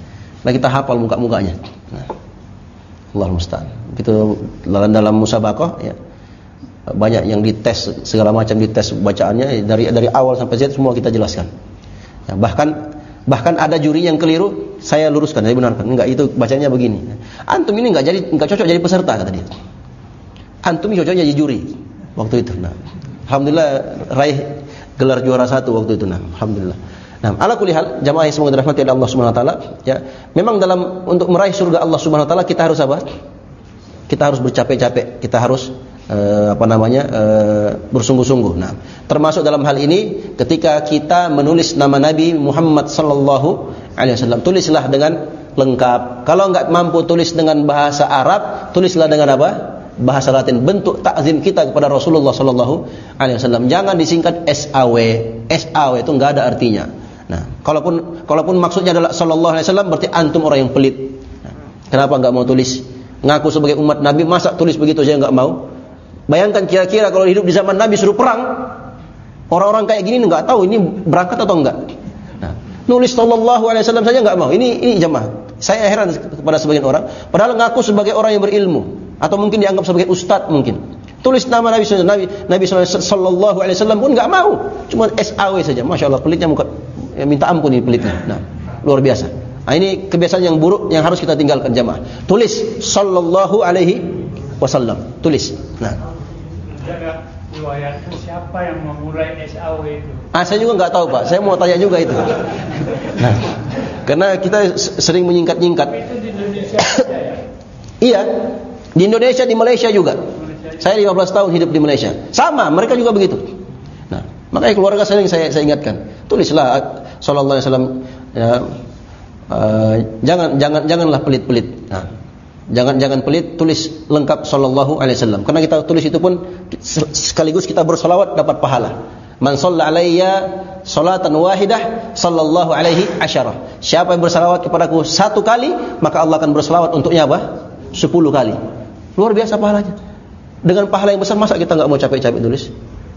kita hafal muka-mukanya. Nah, Allahul musta'an. Begitu dalam musabaqah ya. Banyak yang dites, segala macam dites bacaannya dari awal sampai Z semua kita jelaskan. Ya, bahkan ada juri yang keliru, saya luruskan, saya benarkan. Enggak, itu bacanya begini. Antum ini enggak cocok jadi peserta, kata dia. Antum ini cocok jadi juri waktu itu. Nah, alhamdulillah raih gelar juara 1 waktu itu. Nah, alhamdulillah. Nah, ala kulli hal, jamaah yang semoga dirahmati oleh Allah Subhanahu wa taala, ya. Memang untuk meraih surga Allah Subhanahu wa taala kita harus apa? Kita harus bercapek-capek, kita harus bersungguh-sungguh. Nah, termasuk dalam hal ini ketika kita menulis nama Nabi Muhammad sallallahu alaihi wasallam, tulislah dengan lengkap. Kalau enggak mampu tulis dengan bahasa Arab, tulislah dengan apa? Bahasa Latin. Bentuk takzim kita kepada Rasulullah sallallahu alaihi wasallam. Jangan disingkat SAW. SAW itu enggak ada artinya. Nah, kalaupun maksudnya adalah sallallahu alaihi wasallam, berarti antum orang yang pelit. Nah, kenapa enggak mau tulis? Ngaku sebagai umat Nabi, masa tulis begitu aja enggak mau? Bayangkan kira-kira kalau hidup di zaman Nabi suruh perang, orang-orang kayak gini enggak tahu ini berangkat atau enggak. Nah, nulis sallallahu alaihi wasallam saja enggak mau. Ini jemaah. Saya heran kepada sebagian orang, padahal ngaku sebagai orang yang berilmu atau mungkin dianggap sebagai ustaz mungkin. Tulis nama Nabi sallallahu alaihi wasallam pun enggak mau. Cuma SAW saja. Masyaallah pelitnya muka, ya, minta ampun ini pelitnya. Nah, luar biasa. Nah, ini kebiasaan yang buruk yang harus kita tinggalkan jemaah. Tulis sallallahu alaihi wasallam. Tulis. Nah, jaga riwayat siapa yang memulai SAW itu? Saya juga nggak tahu, Pak. Saya mau tanya juga itu. Nah, karena kita sering menyingkat-nyingkat. Itu di Indonesia saja ya? Iya, di Indonesia, di Malaysia juga. Saya 15 tahun hidup di Malaysia. Sama, mereka juga begitu. Nah, makanya keluarga saya ingatkan. Tulislah sallallahu alaihi wasallam. Ya, janganlah pelit-pelit. Nah, Jangan pelit, tulis lengkap sallallahu alaihi wasallam. Karena kita tulis itu pun sekaligus kita bersolawat dapat pahala. Man shalla alayya salatan wahidah sallallahu alaihi asyarah. Siapa yang bersalawat kepadaku 1 kali, maka Allah akan bersalawat untuknya apa? 10 kali. Luar biasa pahalanya. Dengan pahala yang besar, masa kita enggak mau capek-capek nulis?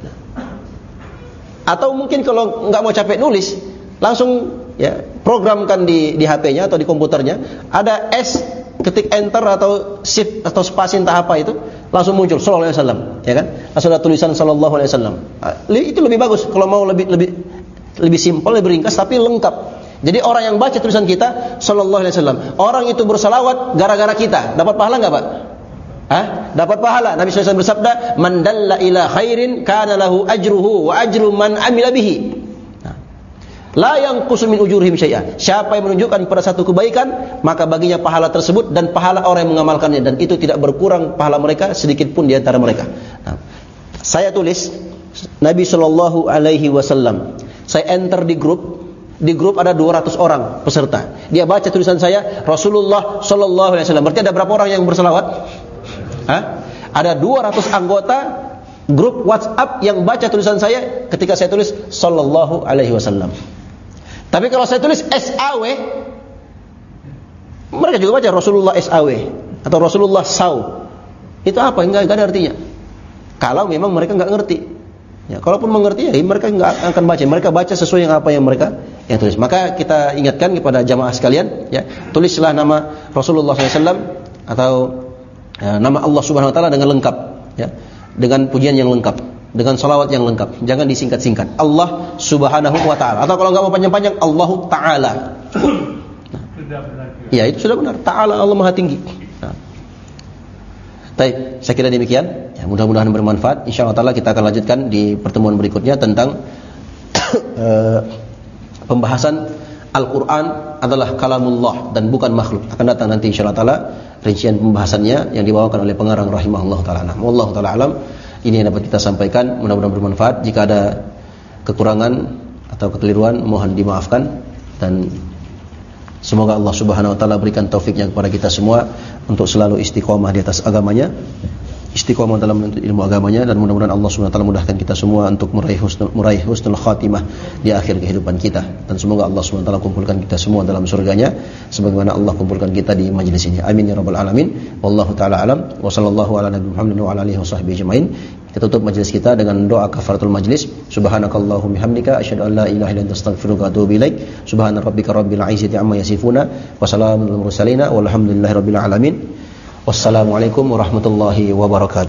Atau mungkin kalau enggak mau capek nulis, langsung ya programkan di HP-nya atau di komputernya ada ketik enter atau shift atau spasi entah apa itu, langsung muncul sallallahu alaihi wasallam, ya kan? Langsung ada tulisan sallallahu alaihi wasallam. Itu lebih bagus kalau mau lebih simpel, lebih ringkas tapi lengkap. Jadi orang yang baca tulisan kita sallallahu alaihi wasallam, orang itu bersalawat gara-gara kita, dapat pahala enggak, Pak? Dapat pahala. Nabi sallallahu alaihi wasallam bersabda, "Man dalla ila khairin kana lahu ajruhu wa ajru man amila bihi." La yanqusu min ujurihim syai'a. Siapa yang menunjukkan pada satu kebaikan, maka baginya pahala tersebut dan pahala orang yang mengamalkannya, dan itu tidak berkurang pahala mereka sedikit pun di antara mereka. Nah, saya tulis Nabi sallallahu alaihi wasallam. Saya enter di grup. Di grup ada 200 orang peserta. Dia baca tulisan saya Rasulullah sallallahu alaihi wasallam. Berarti ada berapa orang yang berselawat? Ada 200 anggota grup WhatsApp yang baca tulisan saya ketika saya tulis sallallahu alaihi wasallam. Tapi kalau saya tulis SAW, mereka juga baca Rasulullah SAW atau Rasulullah SAW. Itu apa? Enggak ada artinya. Kalau memang mereka enggak ngerti. Ya, kalaupun mengerti, ya mereka enggak akan baca. Mereka baca sesuai dengan apa yang mereka tulis. Maka kita ingatkan kepada jamaah sekalian, ya, tulislah nama Rasulullah SAW atau nama Allah Subhanahu wa taala dengan lengkap, ya. Dengan pujian yang lengkap, dengan salawat yang lengkap. Jangan disingkat-singkat. Allah Subhanahu wa taala. Atau kalau enggak mau panjang-panjang, Allahu taala. Nah. Ya, itu sudah benar. Taala, Allah Maha Tinggi. Nah. Baik, saya kira demikian. Ya, mudah-mudahan bermanfaat. Insyaallah taala kita akan lanjutkan di pertemuan berikutnya tentang pembahasan Al-Qur'an adalah kalamullah dan bukan makhluk. Akan datang nanti insyaallah taala rincian pembahasannya yang dibawakan oleh pengarang rahimahullah taala. Wallahu taala alam. Ini yang dapat kita sampaikan, mudah-mudahan bermanfaat. Jika ada kekurangan atau kekeliruan, mohon dimaafkan, dan semoga Allah Subhanahu wa taala berikan taufiknya kepada kita semua untuk selalu istiqomah di atas agamanya, istiqomah dalam menuntut ilmu agamanya, dan mudah-mudahan Allah Subhanahu wa taala mudahkan kita semua untuk meraih husnul khatimah di akhir kehidupan kita, dan semoga Allah Subhanahu wa taala kumpulkan kita semua dalam surganya sebagaimana Allah kumpulkan kita di majlis ini. Amin ya rabbal alamin. Wallahu taala alam wa sallallahu ala nabiyina Muhammadin wa ala alihi washabbihi ajmain. Kita tutup majelis kita dengan doa kafaratul majlis. Subhanakallahumma bihamdika asyhadu an la ilaha illa anta astaghfiruka wa atubu ilaik. Subhana rabbika rabbil izzati amma yasifuna wa salamun alal mursalin walhamdulillahi rabbil alamin. Wassalamualaikum warahmatullahi wabarakatuh.